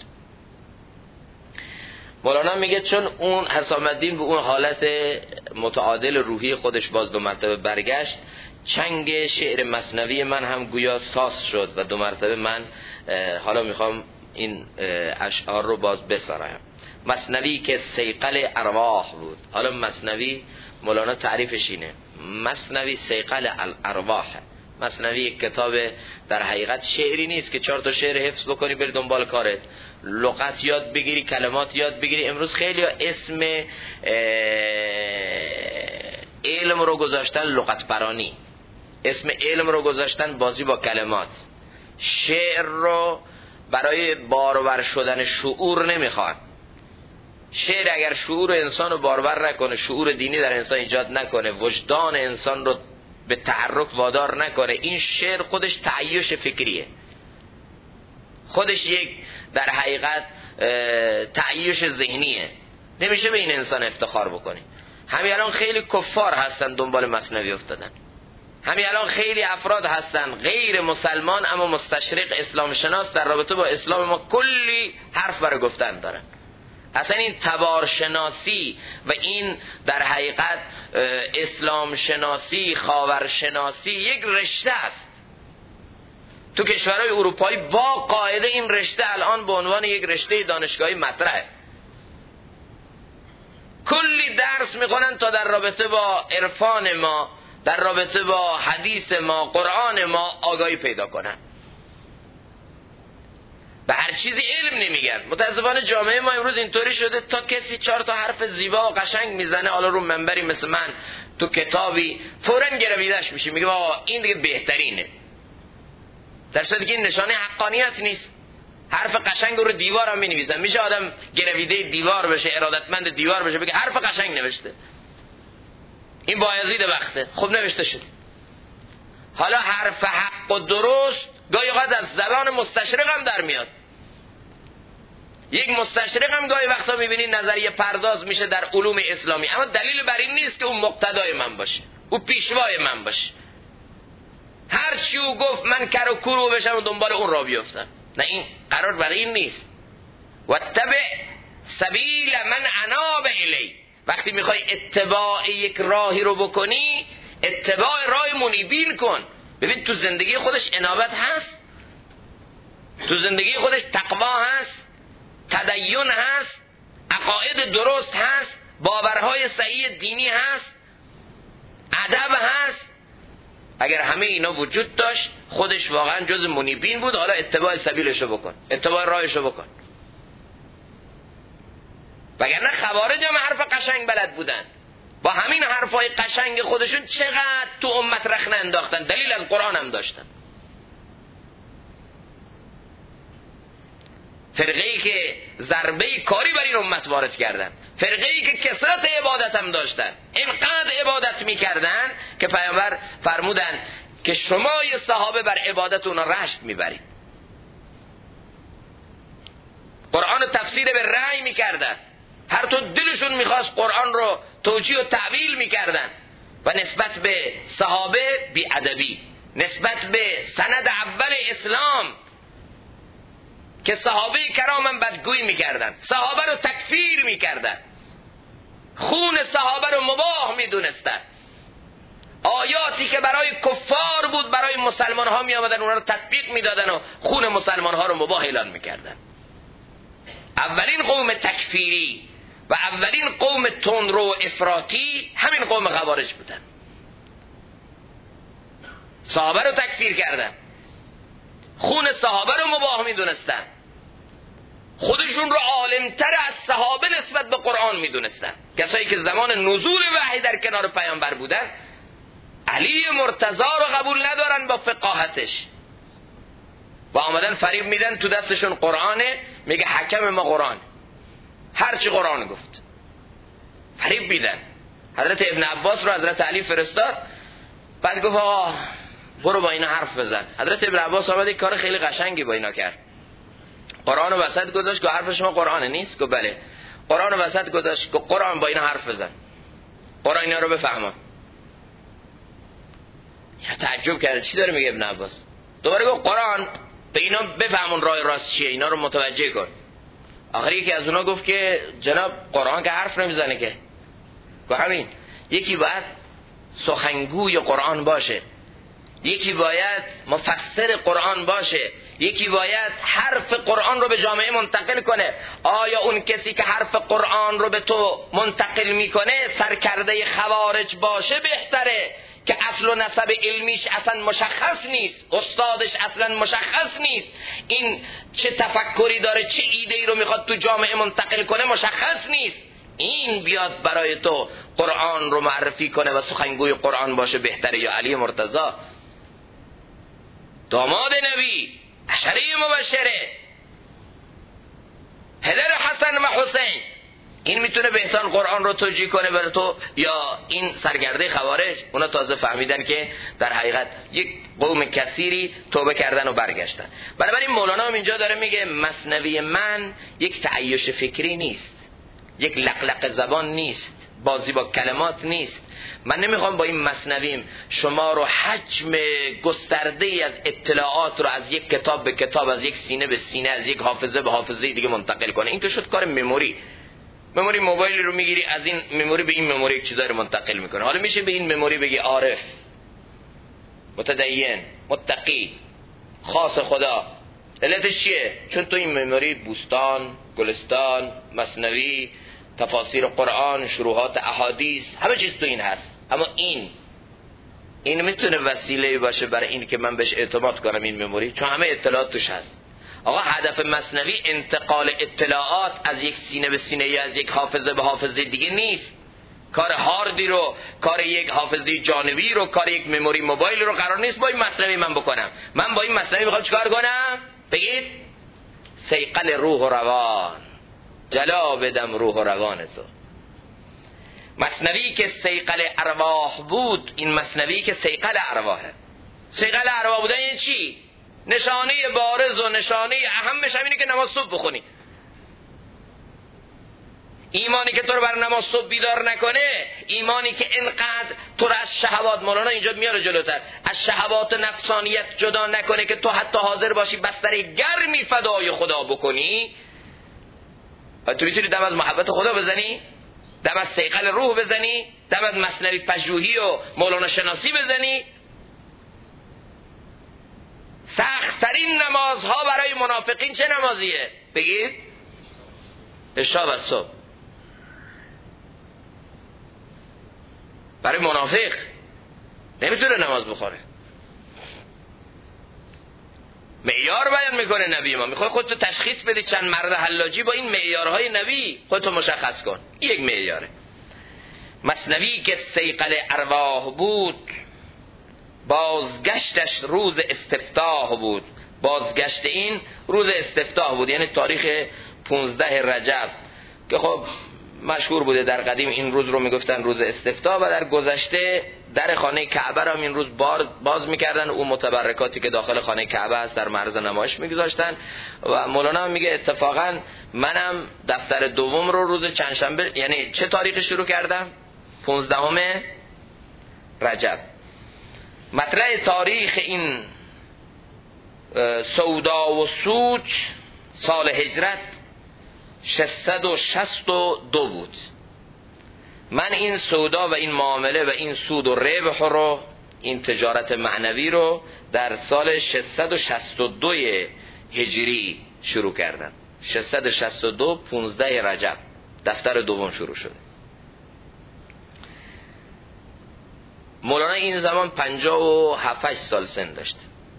مولانا میگه چون اون حسام الدین به اون حالت متعادل روحی خودش باز 2 مرتبه برگشت، چنگ شعر مثنوی من هم گویا ساز شد و 2 مرتبه من حالا میخوام این اشعار رو باز بسرایم. مثنوی که صیقل ارواح بود. حالا مثنوی مولانا تعریفش اینه، مثنوی صیقل الارواح. مثنوی کتاب در حقیقت شعری نیست که 4 تا شعر حفظ بکنی بری دنبال کارت، لغت یاد بگیری، کلمات یاد بگیری. امروز خیلی اسم علم رو گذاشتن لغت پرانی، اسم علم رو گذاشتن بازی با کلمات. شعر رو برای بارور شدن شعور نمیخواد. شعر اگر شعور انسان رو بارور نکنه، شعور دینی در انسان ایجاد نکنه، وجدان انسان رو به تحرک وادار نکنه، این شعر خودش تعیش فکریه، خودش یک در حقیقت تعیش ذهنیه. نمیشه به این انسان افتخار بکنی. همین الان خیلی کفار هستن دنبال مثنوی افتادن. همین الان خیلی افراد هستن غیر مسلمان اما مستشرق اسلام شناس در رابطه با اسلام ما کلی حرف برای گفتن دارن. اصلا این تبار شناسی و این در حقیقت اسلام شناسی، خاور شناسی یک رشته است. تو کشورهای اروپایی با قاعده این رشته الان به عنوان یک رشته دانشگاهی مطرحه. کلی درس میکنن تا در رابطه با عرفان ما، در رابطه با حدیث ما، قرآن ما آگاهی پیدا کنن. به هر چیزی علم نمیگن. متاسفانه جامعه ما امروز اینطوری شده تا کسی 4 تا حرف زیبا و قشنگ میزنه، حالا رو منبری مثل من تو کتابی، فوراً گرویدش میشه، میگه آقا این دیگه بهترینه، در صورتی که این نشانه حقانیت نیست. حرف قشنگ رو دیوار هم مینویسن. میشه آدم گرویده دیوار بشه، ارادتمند دیوار بشه، بگه حرف قشنگ نوشته، این بایزید وقته، خب نوشته شد. حالا حرف حق و درست گاهی اوقات از زبان مستشرق هم در میاد. یک مستشرق هم گاهی وقتا میبینی نظریه پرداز میشه در علوم اسلامی، اما دلیل بر این نیست که اون مقتدای من باشه، او پیشوای من باشه. هر چی او گفت من کر و کرو بشم و دنبال اون را بیفتم. نه، این قرار بر این نیست. واتبع سبیل من اناب الی. وقتی میخوای اتباع یک راهی رو بکنی، اتباع راه منیبین کن. ببین تو زندگی خودش انابت هست، تو زندگی خودش تقوا هست، تدین هست، عقاید درست هست، باورهای صحیح دینی هست، ادب هست. اگر همه اینا وجود داشت خودش واقعا جز منیبین بود. حالا اتباع سبیلشو بکن، اتباع راهشو بکن. وگرنه خوارج هم حرف قشنگ بلد بودن، با همین حرفای قشنگ خودشون چقدر تو امت رخنه انداختن، دلیل از قرآن هم داشتن. فرقه‌ای که ضربه کاری بر این امت وارد کردن، فرقه‌ای که کثرت عبادت هم داشتن، اینقدر عبادت میکردن که پیامبر فرمودن که شما یه صحابه بر عبادت اونا رشک میبرید. قرآن تفسیر به رأی میکردن، هر تو دلشون میخواست قرآن رو توجیه و تعویل میکردن و نسبت به صحابه بی‌ادبی، نسبت به سند اول اسلام که صحابه کرامن بدگویی میکردن، صحابه رو تکفیر میکردن، خون صحابه رو مباح میدونستن. آیاتی که برای کفار بود برای مسلمان ها می آمدن، اونا رو تطبیق میدادن و خون مسلمان ها رو مباح اعلان میکردن. اولین قوم تکفیری و اولین قوم تندرو افراطی همین قوم خوارج بودن. صحابه رو تکفیر کردن، خون صحابه رو مباح میدونستن، خودشون رو عالمتر از صحابه نسبت به قرآن میدونستن. کسایی که زمان نزول وحی در کنار پیامبر بودن علی مرتضی رو قبول ندارن با فقاهتش و آمدن فریب میدن تو دستشون قرآنه، میگه حکم ما قرآن، هرچی قرآن گفت. فریب میدن. حضرت ابن عباس رو حضرت علی فرستاد، بعد گفت آقا برو با اینا حرف بزن. حضرت ابن عباس آمد یک کار خیلی قشنگی با اینا کرد. قرآن رو وسط گذاشت، گفت حرف شما قرآن نیست؟ گفت بله. قرآن رو وسط گذاشت، گفت قرآن با اینا حرف بزن، قرآن اینا رو بفهمه. یا تعجب کرد چی داره میگه ابن عباس. دوباره گفت قرآن به اینا بفهمون راه راست چیه، اینا رو متوجه کن. آخر یکی از اونا گفت که جناب قرآن که حرف نمیزنه که. گفت همین، یکی باید سخنگوی قرآن باشه، یکی باید مفسر قرآن باشه، یکی باید حرف قرآن رو به جامعه منتقل کنه. آیا اون کسی که حرف قرآن رو به تو منتقل میکنه سرکرده خوارج باشه بهتره که اصل و نسب علمیش اصلا مشخص نیست، استادش اصلا مشخص نیست، این چه تفکری داره، چه ایده ای رو میخواد تو جامعه منتقل کنه مشخص نیست، این بیاد برای تو قرآن رو معرفی کنه و سخنگوی قرآن باشه بهتره یا علی مرتضی داماد نبی عشره مبشره پدر حسن و حسین، این میتونه بهتر قرآن رو توجیه کنه برای تو یا این سرگرده خوارج؟ اونا تازه فهمیدن که در حقیقت یک قوم کثیری توبه کردن و برگشتن. بنابراین مولانا هم اینجا داره میگه مثنوی من یک تعیش فکری نیست، یک لقلق زبان نیست، بازی با کلمات نیست. من نمیخوام با این مثنویم شما رو حجم گسترده ای از اطلاعات رو از یک کتاب به کتاب، از یک سینه به سینه، از یک حافظه به حافظه دیگه منتقل کنه. این که شد کار مموری موبایلی رو میگیری از این مموری به این مموری یک چیزایی رو منتقل میکنه. حالا میشه به این مموری بگی عارف، متدین، متقی، خاص خدا. علتش چیه؟ چون تو این مموری بوستان، گلستان، مثنوی، تفاسیر قرآن، شروحات احادیث، همه چیز تو این هست. اما این میتونه وسیله باشه برای این که من بهش اعتماد کنم این مموری، چون همه اطلاعات توش هست. آقا هدف مثنوی انتقال اطلاعات از یک سینه به سینه یا از یک حافظه به حافظه دیگه نیست. کار هاردی رو، کار یک حافظه جانبی رو، کار یک مموری موبایل رو قرار نیست با این مثنوی من بکنم. من با این مثنوی میخوام چیکار کنم؟ بگید صیقل روح و روان، جلا بدم روح و روان تو. مثنوی که صیقل ارواح بود، این مثنوی که صیقل ارواحه. صیقل ارواح بودن یعنی چی؟ نشانه بارز و نشانه اهمش همینه که نماز صبح بخونی. ایمانی که تو رو بر نماز صبح بیدار نکنه، ایمانی که اینقدر تو رو از شهوات، مولانا اینجا میاره جلوتر، از شهوات نفسانیت جدا نکنه که تو حتی حاضر باشی بستر گرمی فدای خدا بکنی. تو میتونی دم از محبت خدا بزنی، دم از صیقل روح بزنی، دم از مثنوی پژوهی و مولانا شناسی بزنی. سخت‌ترین نمازها برای منافقین چه نمازیه؟ بگید عشا و صبح. برای منافق نمیتونه نماز بخوره. معیار بیان میکنه نبی ما. میخوای خودتو تشخیص بدی چند مرد حلاجی با این معیارهای نبی خودتو مشخص کن. یک معیاره. مثنوی که صیقل ارواح بود، بازگشتش روز استفتاح بود. بازگشت این روز استفتاح بود، یعنی تاریخ 15 رجب که خب مشهور بوده. در قدیم این روز رو میگفتن روز استفتاح و در گذشته در خانه کعبه را این روز باز میکردن، اون متبرکاتی که داخل خانه کعبه هست در معرض نمایش میگذاشتن. و مولانا میگه اتفاقا منم دفتر دوم رو روز چندشنبه، یعنی چه تاریخ شروع کردم؟ 15 رجب. مطلع تاریخ این سودا و سوج سال هجرت 662 بود. من این سودا و این معامله و این سود و ربح رو، این تجارت معنوی رو در سال 662 هجری شروع کردم. 662 15 رجب دفتر دوم شروع شده. مولانا این زمان 57 سال سن داشت.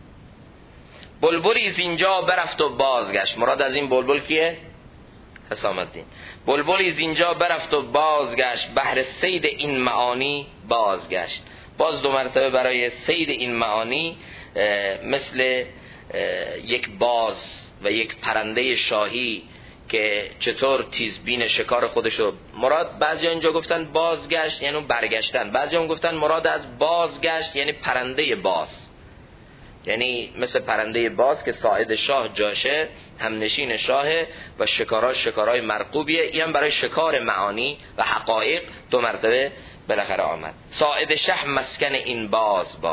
بلبلی زینجا برفت و بازگشت. مراد از این بلبل کیه؟ حسام الدین. بلبلی زینجا برفت و بازگشت، بهر صید این معانی بازگشت. باز دو مرتبه برای صید این معانی، مثل یک باز و یک پرنده شاهی که چطور تیزبین شکار خودشو، مراد بعضی اینجا گفتن بازگشت یعنی برگشتن، بعضی هم گفتن مراد از بازگشت یعنی پرنده باز، یعنی مثل پرنده باز که ساعد شاه جاشه، همنشین شاهه و شکاراش شکارای مرغوبیه. این هم برای شکار معانی و حقایق دو مرتبه بالاخره آمد. ساعد شه مسکن این باز باد.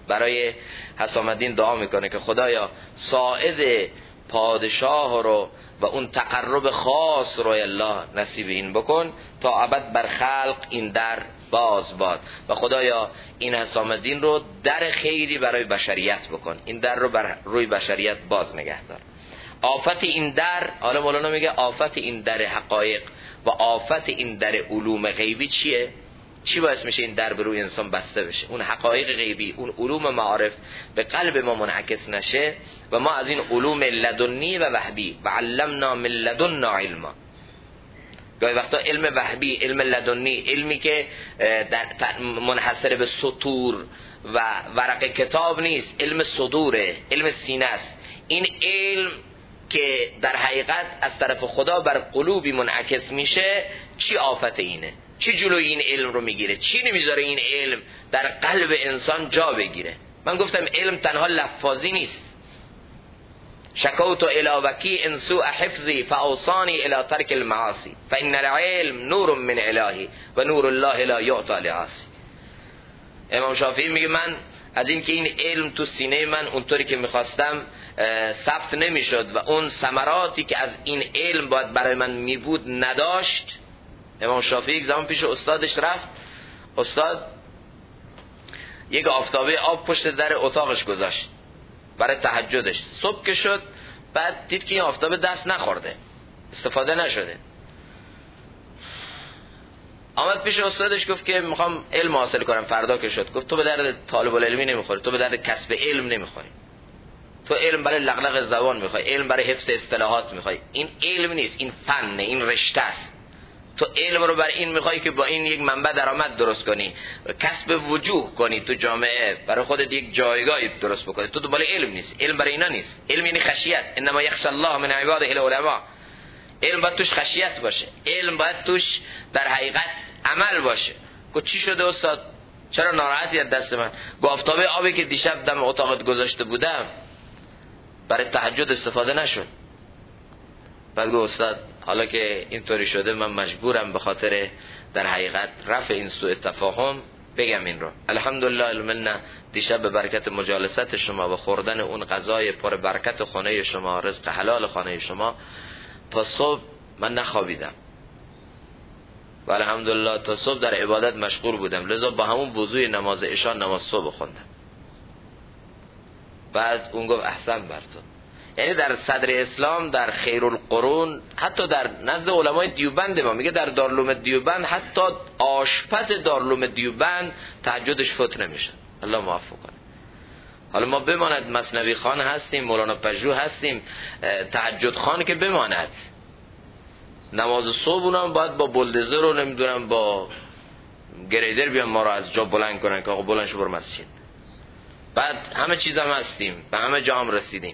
برای حسام الدین دعا میکنه که خدایا ساعد پادشاه رو و اون تقرب خاص رو الله نصیب این بکن تا ابد بر خلق این در باز باد و خدایا این حسام الدین رو در خیری برای بشریت بکن، این در رو بر روی بشریت باز نگه دار. آفت این در، حالا مولانا میگه آفت این در حقایق و آفت این در علوم غیبی چیه؟ چی باعث میشه این در به روی انسان بسته بشه؟ اون حقایق غیبی، اون علوم معارف به قلب ما منعکس نشه و ما از این علوم لدنی و وهبی و علمنا من لدنا علما، گاهی وقتا علم وهبی، علم لدنی، علمی که منحصر به سطور و ورق کتاب نیست، علم صدوره، علم سینه است. این علم که در حقیقت از طرف خدا بر قلوبی منعکس میشه، چی آفت اینه؟ چی جلوی این علم رو میگیره؟ چی نمیذاره این علم در قلب انسان جا بگیره؟ من گفتم علم تنها لفاظی نیست. شکوت الی وکی ان سوء حفظی فاوصانی الی ترک المعاصی فان العلم نور من الهی و نور الله لا یعطی لعاصی. امام شافعی میگه من از این که این علم تو سینه من اونطوری که میخواستم ثبت نمیشد و اون ثمراتی که از این علم باید برای من میبود نداشت. امام شافعی یک زمان پیش استادش رفت، استاد یک آفتابه آب پشت در اتاقش گذاشت برای تهجدش. صبح که شد بعد دید که این آفتابه دست نخورده، استفاده نشده. آمد پیش استادش گفت که میخوام علم حاصل کنم. فردا که شد گفت تو به درد طالب العلمی نمیخوری، تو به درد کسب علم نمیخوری، تو علم برای لغلق زبان میخوای، علم برای حفظ اصطلاحات میخوای. این علم نیست، این فنه، این رشته است. تو علم رو برای این میخوای که با این یک منبع درآمد درست کنی، کسب وجوه کنی تو جامعه، برای خودت یک جایگاهی درست بکنی. تو دنبال علم نیست، علم برای اینا نیست. علم یعنی خشیت، انما یخشى الله من عباده العلماء. علم باید توش خشیت باشه، علم باید توش در حقیقت عمل باشه. گفت چی شده استاد؟ چرا ناراحتی از دست من؟ گفت آفتابه آبی که دیشب دم اتاقت گذاشته بودم برای تهجد استفاده نشد. بعد گفت استاد حالا که اینطوری شده من مجبورم به خاطر در حقیقت رفع این سوء تفاهم بگم این رو. الحمدلله المنه دیشب به برکت مجالست شما و خوردن اون غذای پر برکت خانه شما، رزق حلال خانه شما، تا صبح من نخوابیدم و الحمدلله تا صبح در عبادت مشغول بودم، لذا با همون وضوی نماز عشاء نماز صبح خوندم. بعد اون گفت احسن بر تو. یعنی در صدر اسلام، در خیرالقرون، حتی در نزد علمای دیوبند ما میگه در دارالعلوم دیوبند حتی آشپز دارالعلوم دیوبند تهجدش فوت نمیشه. الله موفق کنه. حالا ما بماند مثنوی خان هستیم، مولانا پژوه هستیم، تهجد خان که بماند، نماز صبح اونم باید با بلدزر رو نمیدونم با گریدر بیان ما رو از جا بلند کنن که آقا بلند شو برو مسجد. بعد همه چیز هم هستیم، به همه جا هم رسیدیم.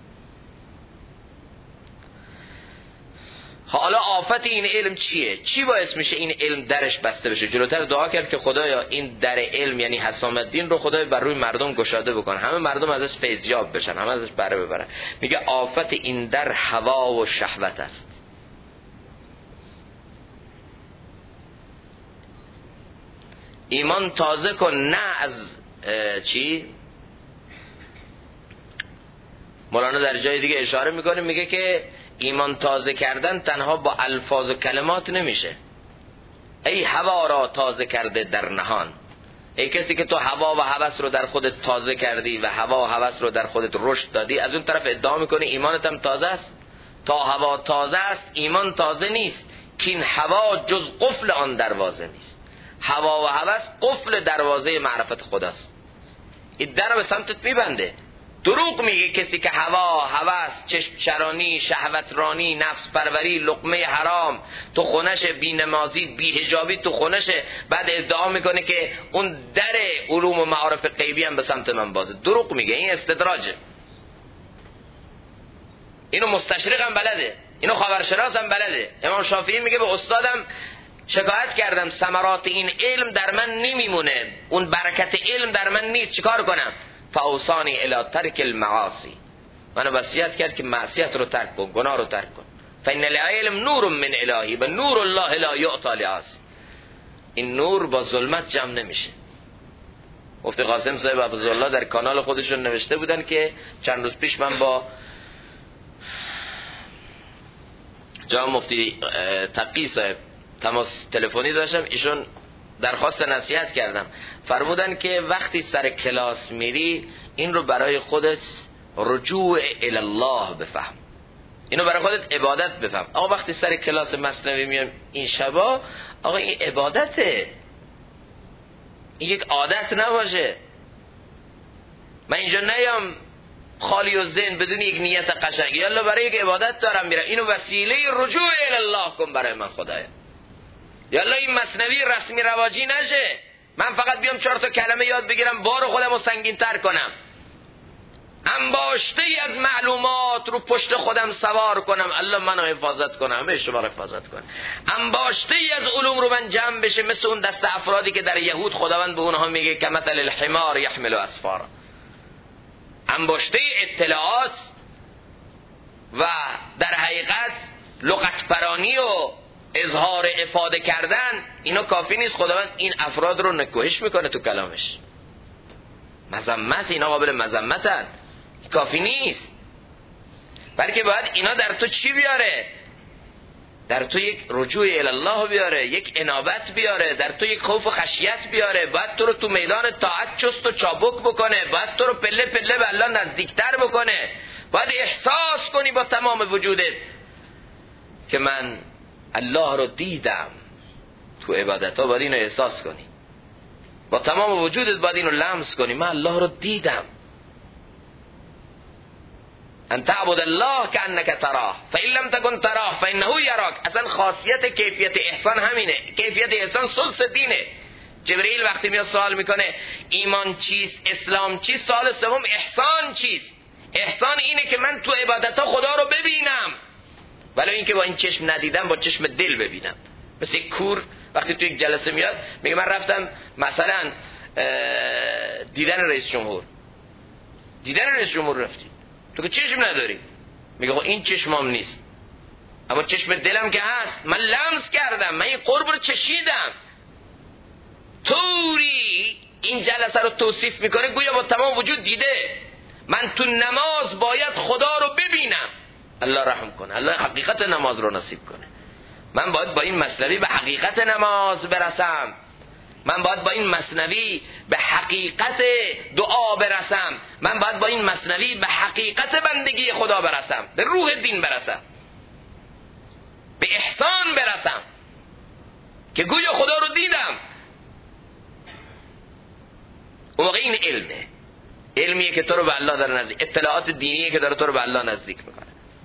حالا آفت این علم چیه؟ چی باعث میشه این علم درش بسته بشه؟ جلوتر دعا کرد که خدایا این در علم یعنی حسام الدین رو خدای بر روی مردم گشاده بکن، همه مردم ازش فیضیاب بشن، همه ازش بره ببرن. میگه آفت این در هوا و شهوت است. ایمان تازه کن، نه از چی؟ مولانا در جای دیگه اشاره میکنه، میگه که ایمان تازه کردن تنها با الفاظ و کلمات نمیشه. ای هوا را تازه کرده در نهان، ای کسی که تو هوا و هوس رو در خودت تازه کردی و هوا و هوس رو در خودت رشد دادی، از اون طرف ادعا میکنی ایمانت هم تازه است. تا هوا تازه است ایمان تازه نیست، که این هوا جز قفل آن دروازه نیست. هوا و هوس قفل دروازه معرفت خداست، این در به سمتت میبنده. دروغ میگه کسی که هوا، هوس، چشم چرانی، شهوت رانی، نفس پروری، لقمه حرام تو خونش، بی نمازی، بی حجابی تو خونش، بعد ادعا میکنه که اون در علوم و معارف غیبی هم به سمت من بازه. دروغ میگه، این استدراجه. اینو مستشرق هم بلده، اینو خبرشناس هم بلده. امام شافعی میگه به استادم شکایت کردم ثمرات این علم در من نمیمونه، اون برکت علم در من نیست، چیکار کنم؟ فاوصانی الی ترک المعاصی، منو وصیت کرد که معصیت رو ترک کن، گناه رو ترک کن. فإن العلم نور من الهی و نور الله لا یعطی لعاصی. این نور با ظلمت جمع نمیشه. مفتی قاسم صاحب حفظه‌الله در کانال خودشون نوشته بودن که چند روز پیش من با جناب مفتی تقی صاحب تماس تلفنی داشتم، ایشون درخواست نصیحت کردم، فرمودن که وقتی سر کلاس میری این رو برای خودت رجوع الی الله بفهم، اینو برای خودت عبادت بفهم. آقا وقتی سر کلاس مثنوی میام این شبا، آقا این عبادته، این یک عادت نباشه. من اینجا نیام خالی و ذهن بدون یک نیت قشنگ، یالا برای یک عبادت دارم میرم، اینو وسیله رجوع الی الله کن برای من خدایا. یالا این مثنوی رسمی رواجی نشه، من فقط بیام 4 تا کلمه یاد بگیرم بار خودم رو سنگین تر کنم، انباشته از معلومات رو پشت خودم سوار کنم، الله منو حفاظت کنه، همه شما رو حفاظت کنه. انباشته از علوم رو من جمع بشه، مثل اون دست افرادی که در یهود خداوند به اونها میگه که مثل الحمار یحمل اسفارا. انباشته اطلاعات و در حقیقت لغت پرانی و اظهار افاده کردن اینا کافی نیست. خداوند این افراد رو نکوهش میکنه تو کلامش، مذمت، اینا قابل مذمتن، کافی نیست، بلکه باید اینا در تو چی بیاره؟ در تو یک رجوع الی الله بیاره، یک انابت بیاره، در تو یک خوف و خشیت بیاره، باید تو رو تو میدان طاعت چست و چابک بکنه، باید تو رو پله پله به الله نزدیکتر بکنه، باید احساس کنی با تمام وجودت که من الله رو دیدم. تو عبادت ها باید اینو احساس کنی، با تمام وجودت باید اینو لمس کنی، من الله رو دیدم. ان تعبد الله کانک تراه فان لم تکن تراه فانه یراک. اصلا خاصیت کیفیت احسان همینه. کیفیت احسان سلس دینه. جبرئیل وقتی میاد سوال میکنه ایمان چیست، اسلام چیست، سوال سوم احسان چیست؟ احسان اینه که من تو عبادتها خدا رو ببینم، ولی اینکه با این چشم ندیدم با چشم دل ببینم. مثل یک کور وقتی تو یک جلسه میاد میگه من رفتم مثلا دیدن رئیس جمهور، دیدن رئیس جمهور رفتی، تو که چشم نداری، میگه خب این چشمام نیست، اما چشم دلم که هست، من لمس کردم، من این قرب رو چشیدم. طوری این جلسه رو توصیف میکنه گویا با تمام وجود دیده. من تو نماز باید خدا رو ببینم. الله رحم کنه، الله حقیقت نماز رو نصیب کنه. من باید با این مثنوی به حقیقت نماز برسم، من باید با این مثنوی به حقیقت دعا برسم، من باید با این مثنوی به حقیقت بندگی خدا برسم، به روح دین برسم، به احسان برسم که گویا خدا رو دیدم. اون موقع این علمه، علمیه که تو رو به الله داره نزدیک، اطلاعات دینیه که داره تو رو به الله نزدیک میکنه.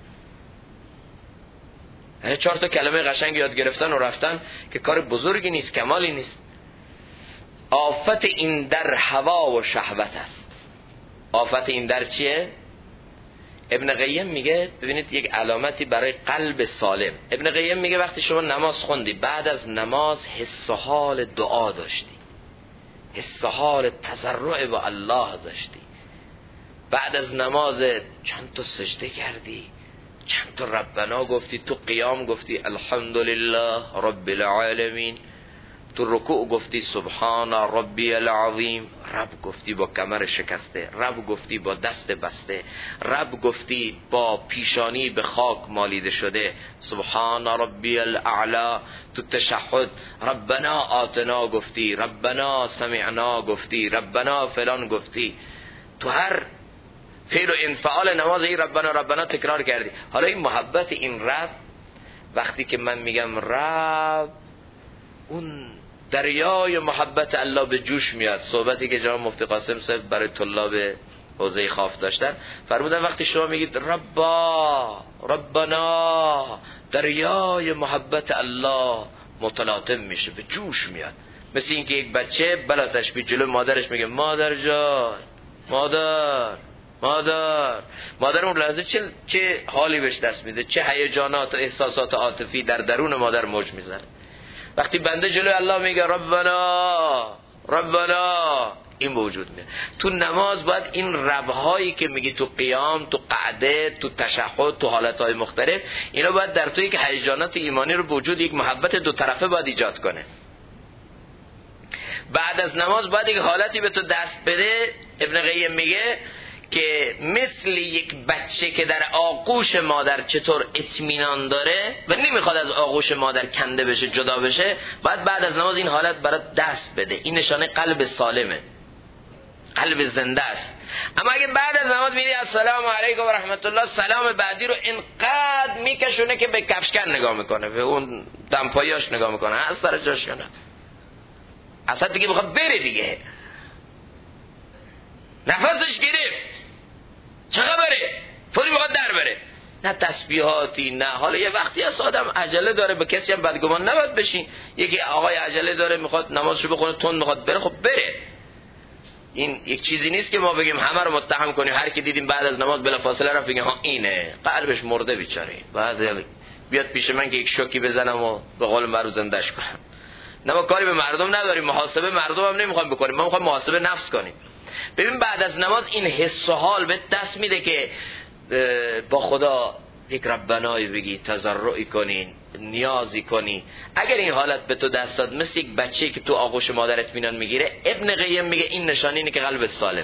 4 تا کلمه قشنگ یاد گرفتن و رفتن که کار بزرگی نیست، کمالی نیست. آفت این در هوا و شهوت است. آفت این در چیه؟ ابن قیم میگه ببینید یک علامتی برای قلب سالم. ابن قیم میگه وقتی شما نماز خوندی، بعد از نماز حس و حال دعا داشتی، حس و حال تضرع با الله داشتی، بعد از نماز چند تا سجده کردی، چند تا ربنا گفتی، تو قیام گفتی الحمدلله رب العالمین، تو رکوع گفتی سبحان ربی العظیم، رب گفتی با کمر شکسته، رب گفتی با دست بسته، رب گفتی با پیشانی به خاک مالیده شده، سبحان ربی الاعلا. تو تشهد ربنا آتنا گفتی، ربنا سمعنا گفتی، ربنا فلان گفتی، تو هر فعل و انفعال نماز این ربنا ربنا تکرار کردی. حالا این محبت این رب، وقتی که من میگم رب، اون دریای محبت الله به جوش میاد. صحبتی که جناب مفتی قاسم صاحب برای طلاب حوزه خاف داشتن فرمودن وقتی شما میگید ربا ربنا، دریای محبت الله متلاطم میشه، به جوش میاد. مثل اینکه یک بچه بلا تشبیه جلو مادرش میگه مادر جان، مادر مادر اون لحظه چه حالی بهش دست میده، چه هیجانات و احساسات عاطفی در درون مادر موج میزنه. وقتی بنده جلوی الله میگه ربنا ربنا، این به وجود میاد. تو نماز باید این ربهایی که میگی تو قیام، تو قعده، تو تشهد، تو حالتهای مختلف، اینا باید در توی که هیجانات ایمانی رو به وجود یک محبت دو طرفه باید ایجاد کنه. بعد از نماز باید یک حالتی به تو دست بده. ابن قیم میگه که مثل یک بچه که در آغوش مادر چطور اطمینان داره و نمیخواد از آغوش مادر کنده بشه، جدا بشه، باید بعد از نماز این حالت برات دست بده. این نشانه قلب سالمه، قلب زنده است. اما اگه بعد از نماز میری السلام علیکم و رحمت الله، سلام بعدی رو انقدر میکشونه که به کفشکن نگاه میکنه، به اون دمپاییاش نگاه میکنه، از سر جاش کنه، اصلا دیگه میخواد بره دیگه، نفسش گرفت، چه خبره، فوری میخواد در بره. نه تسبیحاتی، نه. حالا یه وقتی از آدم عجله داره، به کسی هم بدگمان نباید بشین. یکی آقای عجله داره میخواد نمازشو بخونه، تون میخواد بره، خب بره. این یک چیزی نیست که ما بگیم همه رو متهم کنیم، هر کی دیدیم بعد از نماز بلافاصله رفت بگیم ها اینه، قلبش مرده بیچاره، بعد بیاد پیش من که یک شوکی بزنم و به قول معروف زنده‌اش کنم. نه ما کاری به مردم نداریم، محاسبه مردم هم نمیخوایم بکنیم، ما میخوایم محاسبه نفس کنیم. ببین بعد از نماز این حس و حال به دست میده که با خدا یک ربنایی بگی، تضرعی کنی، نیازی کنی. اگر این حالت به تو دست داد مثل یک بچه که تو آغوش مادر اطمینان میگیره، ابن قیم میگه این نشانه اینه که قلبت سالمه.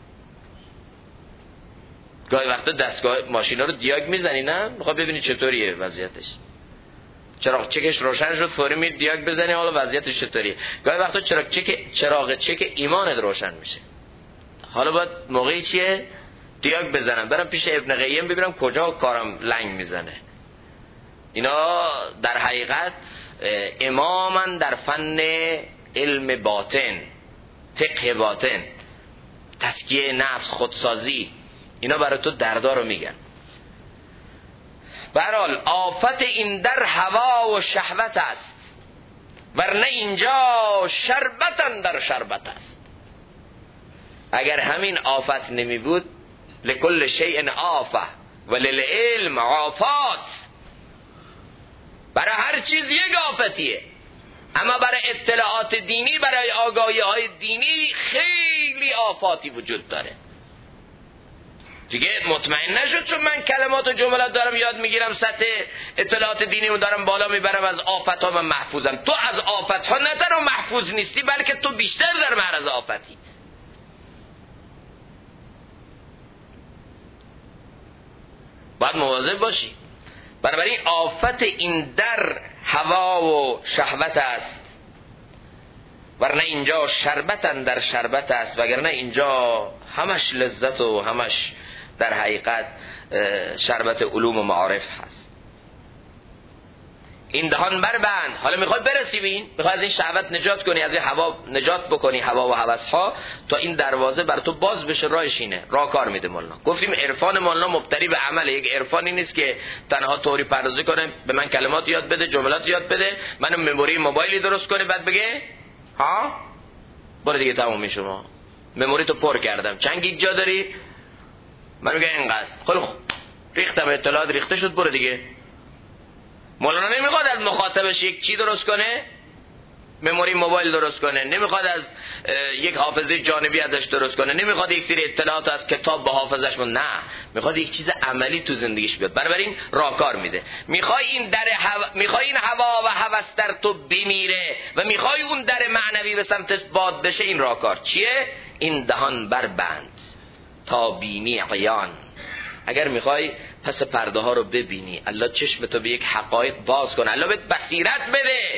گاهی وقتا دستگاه ماشینا رو دیاگ میزنی، نه میخوای ببینی چطوریه وضعیتش، چراغ چکش روشن شد فوری میری دیاگ بزنی حالا وضعیتش چطوریه. گاهی وقتا چراغ چک ایمانت روشن میشه، حالا باید موقعی چیه دیاگ بزنم، برم پیش ابن قیم ببینم کجا کارم لنگ میزنه. اینا در حقیقت امامن در فن علم باطن، فقه باطن، تزکیه نفس، خودسازی، اینا برای تو دردا رو میگن. به هر حال آفت این در هوا و شهوت است، ورنه اینجا شربتن در شربت است. اگر همین آفت نمی بود، لکل شیء آفه و للعلم آفات، برای هر چیز یک آفتیه، اما برای اطلاعات دینی، برای آگاهی های دینی خیلی آفاتی وجود داره. دیگه مطمئن نشد چون من کلمات و جملات دارم یاد میگیرم، سطح اطلاعات دینی رو دارم بالا میبرم، از آفت ها من محفوظم. تو از آفت ها نه تنها محفوظ نیستی، بلکه تو بیشتر در معرض آفتی. باید مواظب باشی. بنابراین آفت این در هوا و شهوت است، ورنه اینجا شربتن در شربت است، وگرنه اینجا همش لذت و همش در حقیقت شربت علوم و معارف هست. این دهان بربند. حالا میخوای برسی به این، میخوای از این شهوت نجات کنی، از این هوا نجات بکنی، هوا و هوس ها، تا این دروازه بر تو باز بشه. راهش اینه، راه کار میده مولانا. گفتیم عرفان مولانا مبتنی به عمله. یک عرفانی نیست که تنها طوری پردازی کنه، به من کلمات یاد بده، جملات یاد بده، منو مموری موبایلی درست کنه، بعد بگه ها برو دیگه تموم شما مموری تو پر کردم، چند گیگ جا داری؟ من میگم اینقدر. خیلی خوب، ریختم اطلاعات، ریخته شد، برو دیگه. مولانا نمیخواد از مخاطبش یک چی درست کنه، مموری موبایل درست کنه، نمیخواد از یک حافظه جانبی ازش درست کنه، نمیخواد یک سری اطلاعات از کتاب به حافظش من، نه، میخواد یک چیز عملی تو زندگیش بیاد. بنابراین راهکار میده. میخوای این هوا و هوس در تو بمیره و میخوای اون در معنوی به سمتت باد بشه، این راهکار چیه؟ این دهان بربند تا بینی عیان. اگر میخوای پس پرده ها رو ببینی، الله چشم تو به یک حقایق باز کنه، الله بهت بصیرت بده،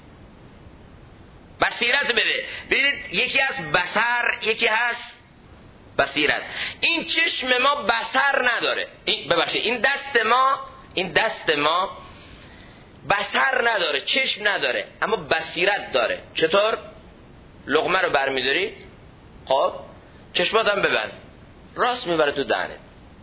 بصیرت بده. ببینید یکی از بصر، یکی هست بصیرت. این چشم ما بصر نداره، ببخشید این دست ما بصر نداره، چشم نداره، اما بصیرت داره. چطور؟ لقمه رو برمیداری، خب چشمات هم ببند، راست میبره تو دهنت،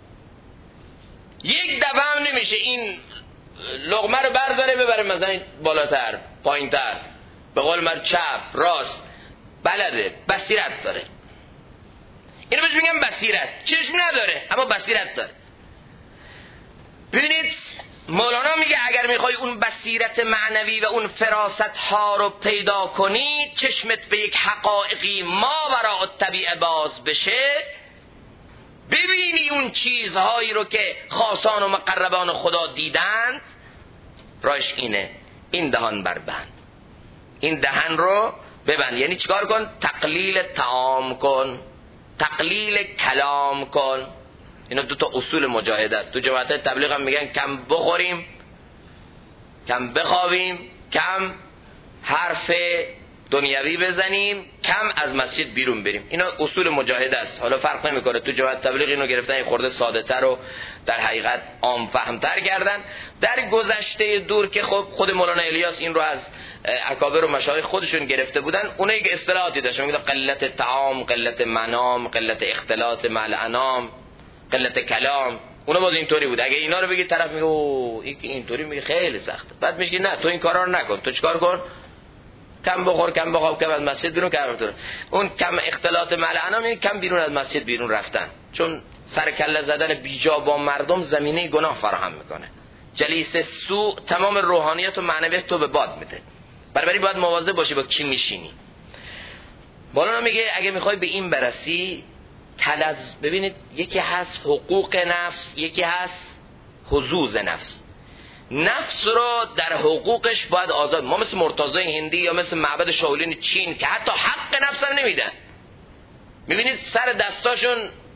یک دفعه هم نمیشه این لقمه رو برداره ببره مثلا بالاتر پایینتر، به قول من چپ راست، بلده، بصیرت داره. اینو بهش میگم بصیرت. چشم نداره اما بصیرت داره. ببینید مولانا میگه اگر میخوای اون بصیرت معنوی و اون فراست ها رو پیدا کنی، چشمت به یک حقایقی ماوراء الطبیعه باز بشه، ببینی اون چیزهایی رو که خاصان و مقربان خدا دیدند، راهش اینه، این دهان بربند. این دهن رو ببند. یعنی چیکار کن؟ تقلیل طعام کن، تقلیل کلام کن. اینا دو تا اصول مجاهده است. تو جماعت تبلیغ هم میگن کم بخوریم، کم بخوابیم، کم حرف دنیوی بزنیم، کم از مسجد بیرون بریم. اینا اصول مجاهده است. حالا فرق نمیکنه، تو جماعت تبلیغ اینو گرفتن یه خورده ساده تر و در حقیقت عام فهم تر کردن. در گذشته دور که خب خود مولانا الیاس این رو از اکابر و مشایخ خودشون گرفته بودن، اونایی که اصطلاحاتی داشتن میگن قلت طعام، قلت منام، قلت اختلاط مع الانام، قلت کلام، اونا باز اینطوری بود. اگه اینا رو بگی طرف میگه اوه این اینطوری میگه خیلی سخته. بعد میگه نه تو این کارا رو نکن، تو چیکار کن؟ کم بخور، کم بخواب، کم از مسجد بیرون کردن. اون کم اختلاط مع الانام یعنی کم بیرون از مسجد بیرون رفتن، چون سر کله زدن بیجا با مردم زمینه گناه فراهم میکنه. جلیس سو تمام روحانیت و معنویت تو به باد میده. بنابراین باید مواظب باشی با کی میشینی. مولانا میگه اگه میخوای به این برسی ببینید یکی هست حقوق نفس، یکی هست حظوظ نفس. نفس رو در حقوقش باید آزاد. ما مثل مرتضی هندی یا مثل معبد شاولین چین که حتی حق نفس هم نمیدن. میبینید سر دستاشون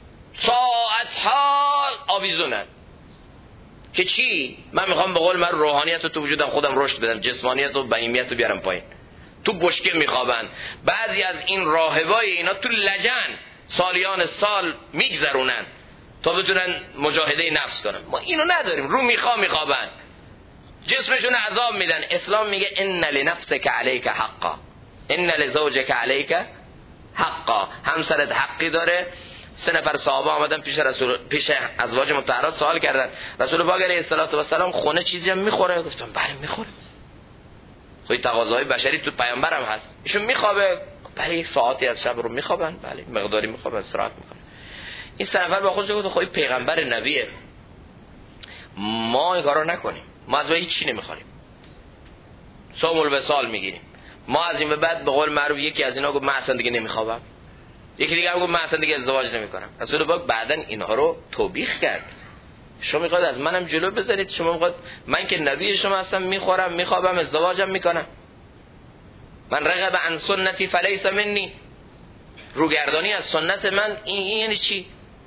ساعتها آویزونن که چی؟ من میخوام به قول من روحانیت رو تو وجودم خودم رشد بدم، جسمانیت و بهیمیت رو بیارم پایین. تو بشکه میخوابن. بعضی از این راهبای اینا تو لجن سالیان سال میگذرونن تا بتونن مجاهده نفس کنن. ما اینو نداریم. رو میخوابن، جسمشون عذاب میدن. اسلام میگه ان لنفسک علیک حقا، ان لزوجک علیک حقا. همسرت حقی داره. 3 نفر صحابه آمدن پیش ازواج مطهرات سوال کردن رسول پاک علیه السلام خونه چیزی هم میخوره؟ گفتم بله میخوره. خب تقاضای بشری تو پیامبرم هست. ایشون میخوابه؟ بله 1 ساعتی از شب رو میخوابن. بله مقداری میخوابن، استراحت میکنن. این 3 نفر با خودش گفتن خب پیغمبر نبیه، ما این کارو نکنیم، ما از هیچ چی نمیخوریم، صوم الوصال میگیریم. ما از این به بعد به قول معروف یکی از اینا گفت من اصلا دیگه نمیخوابم، یکی دیگه گفت من اصلا دیگه ازدواج نمیکنم. رسول پاک بعدن اینها رو توبیخ کرد. شما میخواد از منم جلو بذارید؟ شما میخواد من که نبی شما هستم میخورم، میخوابم، ازدواجم میکنم؟ من رغب عن سنتی فلیس منی. روگردانی از سنت من این یعنی چی؟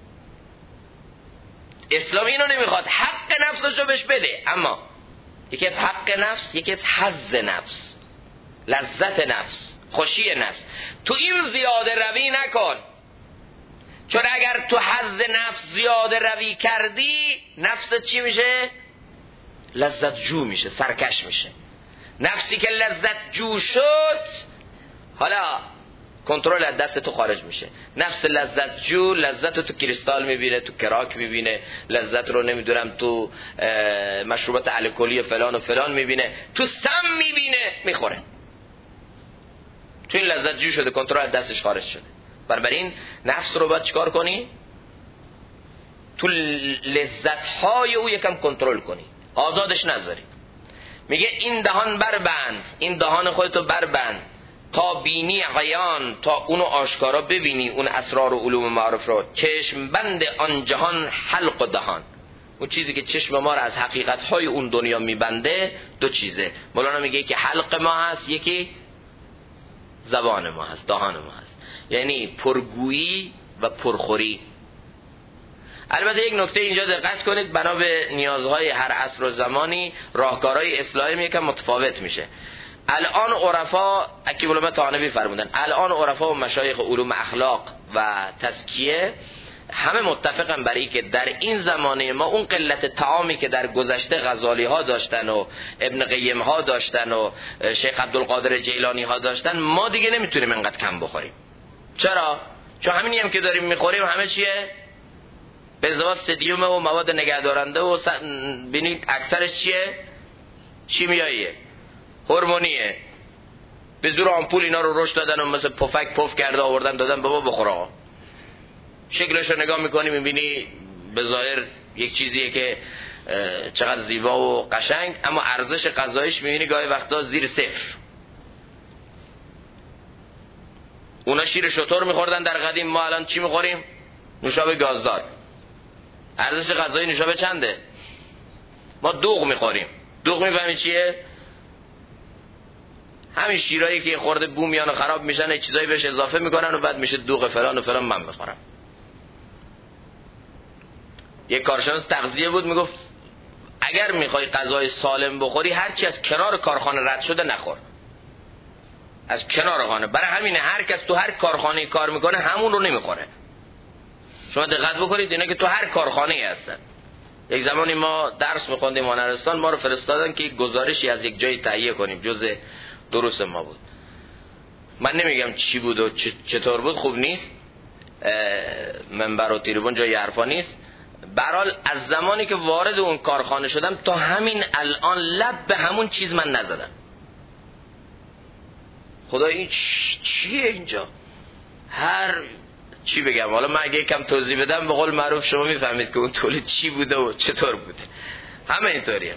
اسلام اینو نمیخواد. حق نفسشو بهش بده، اما یکی از حق نفس، یکی از حظ نفس، لذت نفس، خوشی نفس. تو این زیاده روی نکن، چون اگر تو حظ نفس زیاده روی کردی نفست چی میشه؟ لذت جو میشه، سرکش میشه. نفسی که لذت جو شد حالا کنترل از دست تو خارج میشه. نفس لذت جو لذت تو کریستال میبینه، تو کراک میبینه، لذت رو نمیدونم تو مشروبات الکلی فلان و فلان میبینه، تو سم میبینه، میخوره. چون لذت جو شده، کنترل از دستش خارج شده. بنابراین نفس رو باید چیکار کنی؟ تو لذت‌های او یکم کنترل کنی، آزادش نذاری. میگه این دهان بربند، این دهان خودتو بربند تا بینی عیان، تا اونو آشکارا ببینی، اون اسرار و علوم معارف رو. چشم بند آن جهان حلق و دهان، اون چیزی که چشم ما رو از حقیقت‌های اون دنیا میبنده 2 چیزه. مولانا میگه که حلق ما هست، یکی زبان ما هست، دهان ما هست. یعنی پرگویی و پرخوری. البته یک نکته اینجا دقت کنید، بنا به نیازهای هر عصر و زمانی راهکارهای اصلاحی یکم متفاوت میشه. الان عرفا اکی علماء طانوی فرمودن، الان عرفا و مشایخ علوم اخلاق و تزکیه همه متفقن بر این که در این زمانه ما اون قلت طعامی که در گذشته غزالی ها داشتن و ابن قیم ها داشتن و شیخ عبدالقادر جیلانی ها داشتن، ما دیگه نمیتونیم انقدر کم بخوریم. چرا؟ چون همینی هم که داریم میخوریم همه چیه؟ به ازدواج سدیوم و مواد نگهدارنده و بینید اکثرش چیه؟ شیمیاییه، هورمونیه. به زور آمپول اینا رو رشد دادن و مثل پفک پف کرده آوردن دادن بابا بخور آقا. شکلش رو نگاه میکنی میبینی به ظاهر یک چیزیه که چقدر زیبا و قشنگ، اما ارزش غذایش میبینی گاهی وقتا زیر 0. اونا شیر شتر میخوردن در قدیم، ما الان چی میخوریم؟ نوشابه گازدار. ارزش غذایی نوشابه چنده؟ ما دوغ میخوریم. دوغ میفهمی چیه؟ همین شیرایی که خورده بو میان و خراب میشن یه چیزایی بهش اضافه میکنن و بعد میشه دوغ فلان و فلان من میخورم. یک کارشناس تغذیه بود میگفت اگر میخوای غذای سالم بخوری هرچی از کنار کارخانه رد شده نخور، از کنار خانه. برای همینه هر کس تو هر کارخانه کار میکنه همون رو نمیخوره. شما دقت بکنید اینا که تو هر کارخانه هستن. یک زمانی ما درس میخوندیم هنرستان، ما رو فرستادن که گزارشی از یک جایی تهیه کنیم، جزء دروس ما بود. من نمیگم چی بود و چطور بود، خوب نیست، منبر و تریبون جای حرفا نیست. برحال از زمانی که وارد اون کارخانه شدم تا همین الان لب به همون چیز من نزدم. خدا این چیه اینجا؟ هر چی بگم، حالا من اگه یکم توضیح بدم به قول معروف شما میفهمید که اون تولید چی بوده و چطور بوده. همه اینطوریه.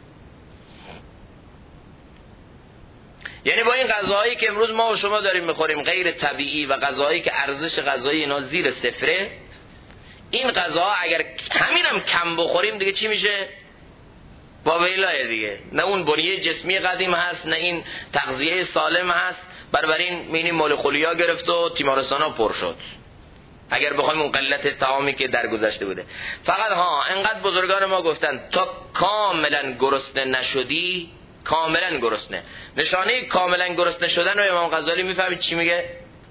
یعنی با این غذاهایی که امروز ما و شما داریم میخوریم غیر طبیعی و غذاهایی که ارزش غذایی اینا زیر صفره، این غذاها اگر همینم کم بخوریم دیگه چی میشه؟ واویلای دیگه. نه اون بنیه جسمی قدیم هست، نه این تغذیه سالم هست. بنابراین مینی مولکولیا گرفت و تیمارستانا پر شد اگر بخوایم اون قلت طعامی که در گذشته بوده. فقط انقدر بزرگان ما گفتن تا کاملا گرسنه نشدی، کاملا گرسنه. نشانه کاملا گرسنه شدن رو امام غزالی میفهمید چی میگه؟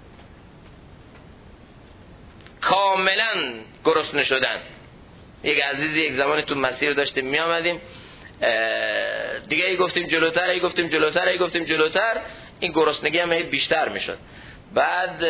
کاملا گرسنه شدن. یک عزیزی یک زمانی تو مسیر داشتیم می آمدیم دیگه، ای گفتیم جلوتر، ای گفتیم جلوتر، ای گفتیم جلوتر، این گرسنگی هم بیشتر میشد. بعد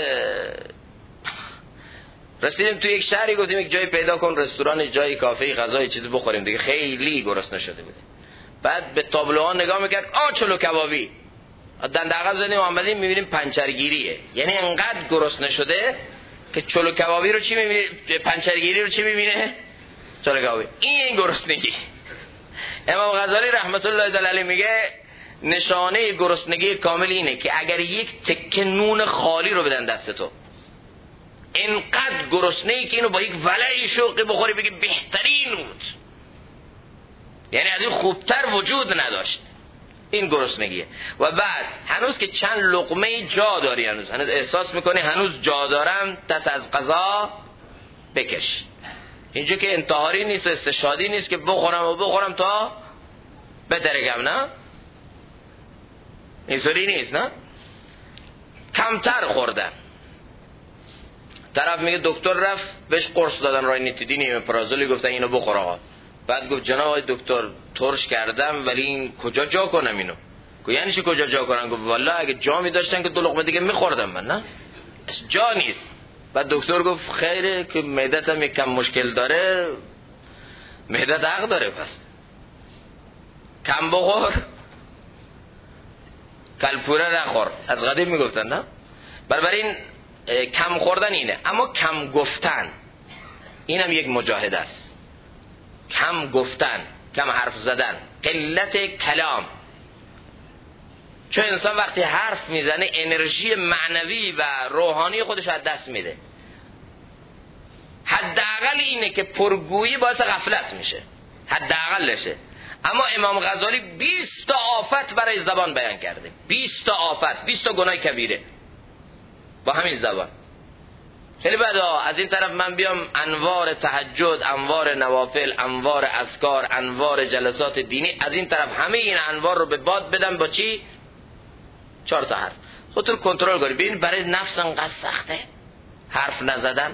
رسیدیم تو یک شهری، گفتیم یک جایی پیدا کن، رستوران، جایی، کافه، غذای چیزی بخوریم دیگه، خیلی گرسنه شده بوده. بعد به تابلوها نگاه میکرد، چلو کبابی. دنده عقب زدیم آمدیم میبینیم پنچرگیریه. یعنی انقدر گرسنه شده که چلو کبابی رو چی میبینه، پنچرگیری رو چی میبینه؟ چلو کبابی. این گرسنگی. امام غزالی رحمت الله علیه میگه نشانه گرسنگی کامل اینه که اگر یک تکه نون خالی رو بدن دست تو، اینقدر گرسنه‌ای که اینو با یک ولع شوقی بخوری بگی بهترین بود، یعنی از این خوبتر وجود نداشت. این گرسنگیه. و بعد هنوز که چند لقمه جا داری، هنوز احساس میکنی هنوز جا دارم، دست از غذا بکش. اینجا که انتحاری نیست و استشهادی نیست که بخورم تا بترکم، نه اینطوری نیست، نه کمتر خوردن. طرف میگه دکتر رفت بهش قرص دادن راینیتیدین امپرازولی، گفتن اینو بخور آقا. بعد گفت جناب آقای دکتر ترش کردم ولی این کجا جا کنم اینو؟ گفت یعنی چی کجا جا کنم؟ گفت والله اگه جا می‌داشتن که 2 لقمه دیگه می‌خوردم من، نه جا نیست. بعد دکتر گفت خیره که معدت هم یکم مشکل داره، معدت حق داره، پس کم بخور کلپوره نخور، از قدیم میگفتن، نه؟ بنابراین کم خوردن اینه. اما کم گفتن اینم یک مجاهده است. کم گفتن، کم حرف زدن، قلت کلام. چون انسان وقتی حرف میزنه انرژی معنوی و روحانی خودش از دست میده. حداقل اینه که پرگویی باعث غفلت میشه، حداقلشه. اما امام غزالی 20 تا آفت برای زبان بیان کرده، 20 تا آفت، 20 تا گناه کبیره با همین زبان. خیلی بعدا از این طرف من بیام انوار تهجد، انوار نوافل، انوار اذکار، انوار جلسات دینی، از این طرف همه این انوار رو به باد بدم با چی؟ 4 تا حرف. خودتون کنترل کنید. ببین برای نفس انقدر سخته حرف نزدن.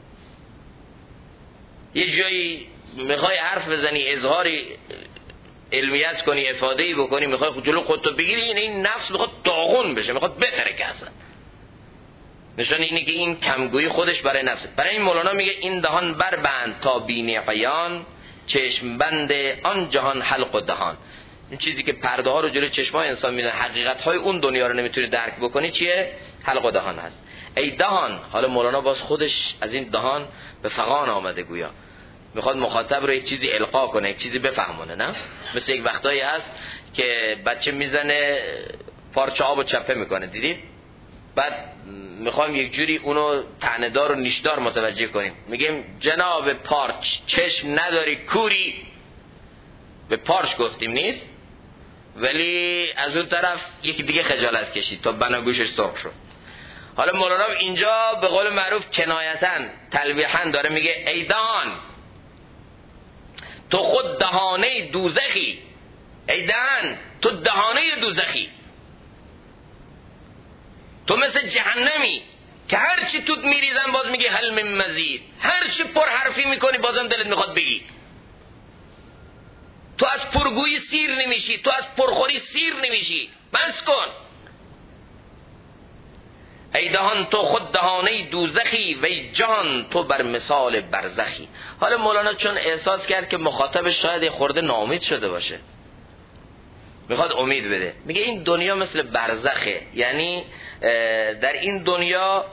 یه جایی میخوای حرف بزنی، اظهاری علمیت کنی، افاده‌ای بکنی، میخوای جلو خودتو بگیری، این نفس میخواد داغون بشه، میخواد بترکه اصلا. نشان اینه که این کمگویی خودش برای نفسه. برای این مولانا میگه این دهان بربند تا بینی عیان، چشم بند آن جهان حلق و دهان. این چیزی که پرده ها رو جلوی چشمای انسان میذاره، حقیقت های اون دنیا رو نمیتونی درک بکنی، چیه؟ حلق و دهان هست. ای دهان، حالا مولانا باز خودش از این دهان به فغان آمده، گویا میخواد مخاطب رو یک چیزی القا کنه، یک چیزی بفهمونه، نه؟ مثل یک وقتایی هست که بچه میزنه پارچه آب و چپه میکنه، دیدید؟ بعد میخوایم یک جوری اونو طعنه‌دار و نیشدار متوجه کنیم، میگیم جناب پارچ چشم نداری کوری، به پارچ گفتیم نیست؟ ولی از اون طرف یکی دیگه خجالت کشید تا بناگوشش سرخ شد. حالا مولانا اینجا به قول معروف کنایتاً تلویحاً داره میگه ای دهان تو خود دهانه دوزخی، ای دهان تو دهانه دوزخی، تو مثل جهنمی که هر چی توت میریزن باز میگه هل من مزید، هر چی پر حرفی میکنی بازم دلت میخواد بگی. تو از پرگویی سیر نمیشی، تو از پرخوری سیر نمیشی، بس کن. ای دهان تو خود دهانه دوزخی و ای جان تو بر مثال برزخی. حالا مولانا چون احساس کرد که مخاطبش شاید خورده ناامید شده باشه، میخواد امید بده، میگه این دنیا مثل برزخه، یعنی در این دنیا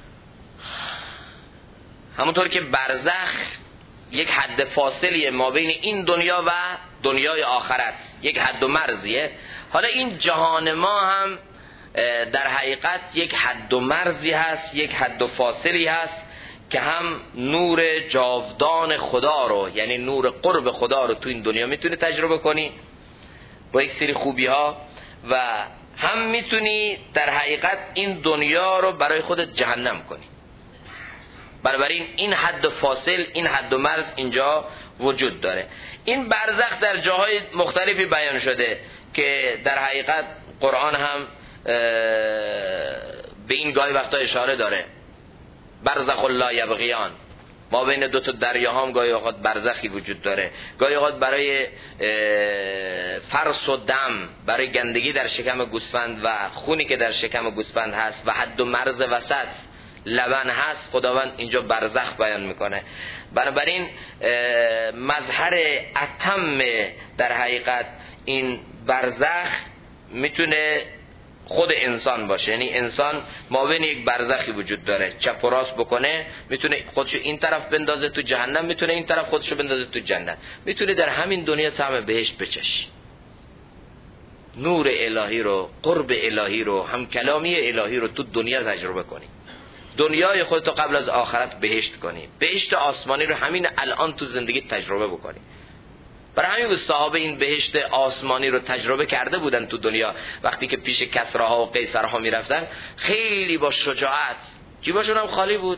همونطور که برزخ یک حد فاصلیه ما بین این دنیا و دنیای آخرت، یک حد و مرزیه، حالا این جهان ما هم در حقیقت یک حد و مرزی هست، یک حد و فاصلی هست که هم نور جاودان خدا رو، یعنی نور قرب خدا رو تو این دنیا میتونی تجربه کنی با یک سری خوبی ها، و هم میتونی در حقیقت این دنیا رو برای خودت جهنم کنی. بنابراین این حد و فاصل، این حد و مرز اینجا وجود داره. این برزخ در جاهای مختلفی بیان شده که در حقیقت قرآن هم به این گاهی وقتا اشاره داره. برزخ لا یبغیان، ما بین دو تا دریاها هم گاهی اوقات برزخی وجود داره. گاهی اوقات برای فرس و دم، برای گندگی در شکم گوسفند و خونی که در شکم گوسفند هست و حد و مرز وسط لبن هست، خداوند اینجا برزخ بیان میکنه. بنابراین مظهر اتم در حقیقت این برزخ میتونه خود انسان باشه، یعنی انسان ما بین یک برزخی وجود داره، چپ و راست بکنه میتونه خودشو این طرف بندازه تو جهنم، میتونه این طرف خودشو بندازه تو جنت، میتونه در همین دنیا طعم بهشت بچشی، نور الهی رو، قرب الهی رو، هم کلامی الهی رو تو دنیا تجربه کنی، دنیای خودتو قبل از آخرت بهشت کنی، بهشت آسمانی رو همین الان تو زندگی تجربه بکنی. برای همین بود صحابه این بهشت آسمانی رو تجربه کرده بودن تو دنیا، وقتی که پیش کسراها و قیصرها میرفتن خیلی با شجاعت، جیباشون هم خالی بود،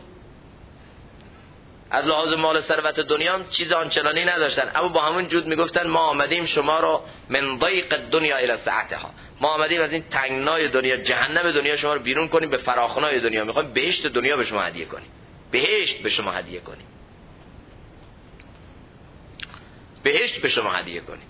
از لحاظ مال ثروت دنیا هم چیز آنچنانی نداشتن، اما با همون جود میگفتن ما آمدیم شما رو من ضیق دنیا الی سعتها، ما آمدیم از این تنگنای دنیا، جهنم دنیا شما رو بیرون کنیم به فراخنای دنیا، میخوایم بهشت دنیا به شما هدیه کنیم، بهشت به شما هدیه کنیم، بهشت به شما هدیه کنیم.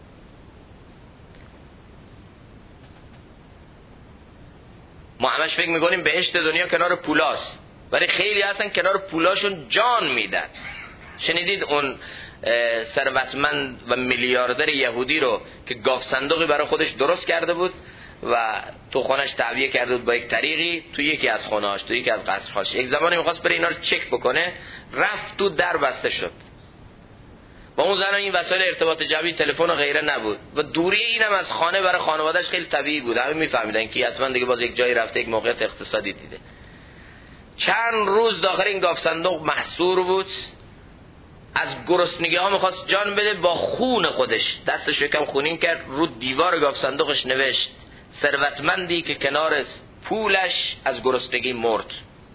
ما همش فکر میکنیم بهشت دنیا کنار پولاست، ولی خیلی هستن کنار پولاشون جان میدن. شنیدید اون ثروتمند و میلیاردر یهودی رو که گاو صندوقی برای خودش درست کرده بود و تو خونش تعبیه کرده بود با یک طریقی، تو یکی از خونهاش، تو یکی از قصرهاش، یک زمانی میخواست بره اینا رو چک بکنه، رفت تو در بسته شد. با اون زن این وسایل ارتباط جمعی، تلفن و غیره نبود و دوری اینم از خانه برای خانواده‌اش خیلی طبیعی بود، همه میفهمیدن که حتما دیگه باز یک جایی رفته، یک موقعیت اقتصادی دیده. چند روز داخل این گاو صندوق محصور بود، از گرسنگی ها میخواست جان بده، با خون خودش دستش یکم خونین کرد، رو دیوار گاو صندوقش نوشت ثروتمندی که کنار پولش از گرسنگی مرد.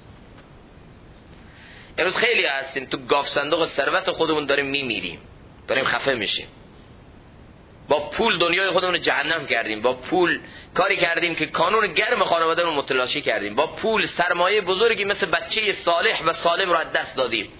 امروز خیلی هستیم تو گاو صندوق ثروت خودمون داریم میمیریم، داریم خفه میشیم، با پول دنیای خودمون رو جهنم کردیم، با پول کاری کردیم که کانون گرم خانواده‌مون متلاشی کردیم، با پول سرمایه بزرگی مثل بچه صالح و سالم رو از دست دادیم،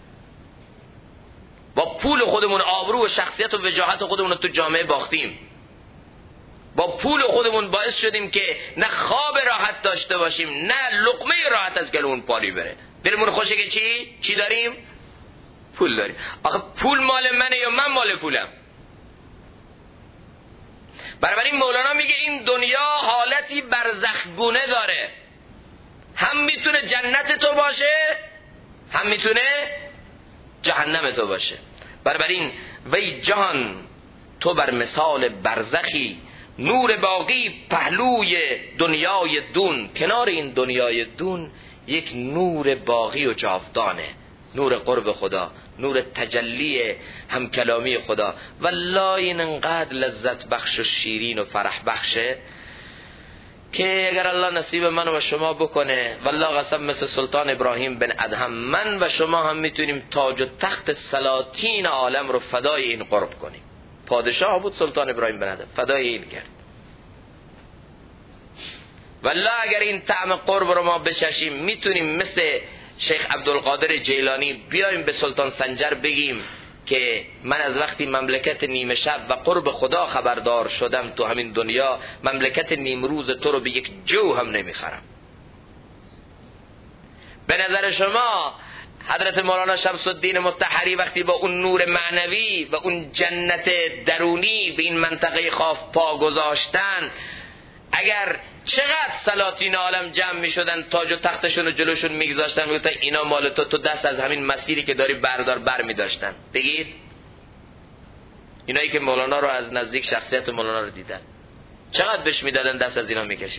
با پول خودمون آبرو و شخصیت و وجاهت خودمون رو تو جامعه باختیم، با پول خودمون باعث شدیم که نه خواب راحت داشته باشیم، نه لقمه راحت از گلومون پاری بره. دلمون خوشه که چی داریم؟ پول داریم. آخه پول مال منه یا من مال پولم؟ بنابراین مولانا میگه این دنیا حالتی برزخگونه داره، هم میتونه جنت تو باشه، هم میتونه جهنم تو باشه. بنابراین وی جهان تو بر مثال برزخی، نور باقی پهلوی دنیای دون، کنار این دنیای دون یک نور باقی و جاودانه، نور قرب خدا، نور تجلی همکلامی خدا. والله این انقدر لذت بخش و شیرین و فرح بخشه که اگر الله نصیب من و شما بکنه، والله قسم مثل سلطان ابراهیم بن ادهم، من و شما هم میتونیم تاج و تخت سلاطین عالم رو فدای این قرب کنیم. پادشاه بود سلطان ابراهیم بن ادهم، فدای این کرد. والله اگر این طعم قرب رو ما بچشیم میتونیم مثل شیخ عبدالقادر جیلانی بیایم به سلطان سنجر بگیم که من از وقتی مملکت نیمه شب و قرب خدا خبردار شدم تو همین دنیا، مملکت نیمروز تو رو به یک جو هم نمیخرم. به نظر شما حضرت مولانا شمس الدین مطهری وقتی با اون نور معنوی و اون جنت درونی به این منطقه خاف پا گذاشتن، اگر چقدر سلاطین عالم جمع می شدن تاج و تختشون رو جلوشون می گذاشتن میگفتن اینا مال تو دست از همین مسیری که داری بردار بر می داشتن. بگید اینایی که مولانا رو از نزدیک شخصیت مولانا رو دیدن چقدر بهش می دادن دست از اینا می کشید.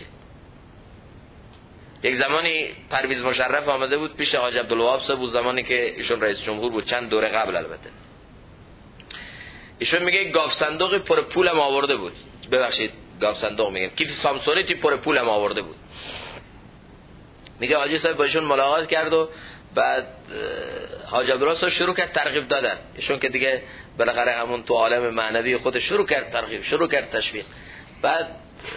یک زمانی پرویز مشرف آمده بود پیش حاج عبدالوهاب صاحب، بود زمانی که ایشون رئیس جمهور بود، چند دوره قبل البته. ایشون میگه گاف صندوق پر پولم آورده بود، ببخشید گاف صندوق میگم، کیف سامسونیتی پر پولم آورده بود. میگه حاجی صاحب با ایشون ملاقات کرد و بعد حاج عبدالله صاحب شروع کرد ترغیب دادن. ایشون که دیگه بالاخره همون تو عالم معنوی خود شروع کرد ترغیب، شروع کرد تشویق. بعد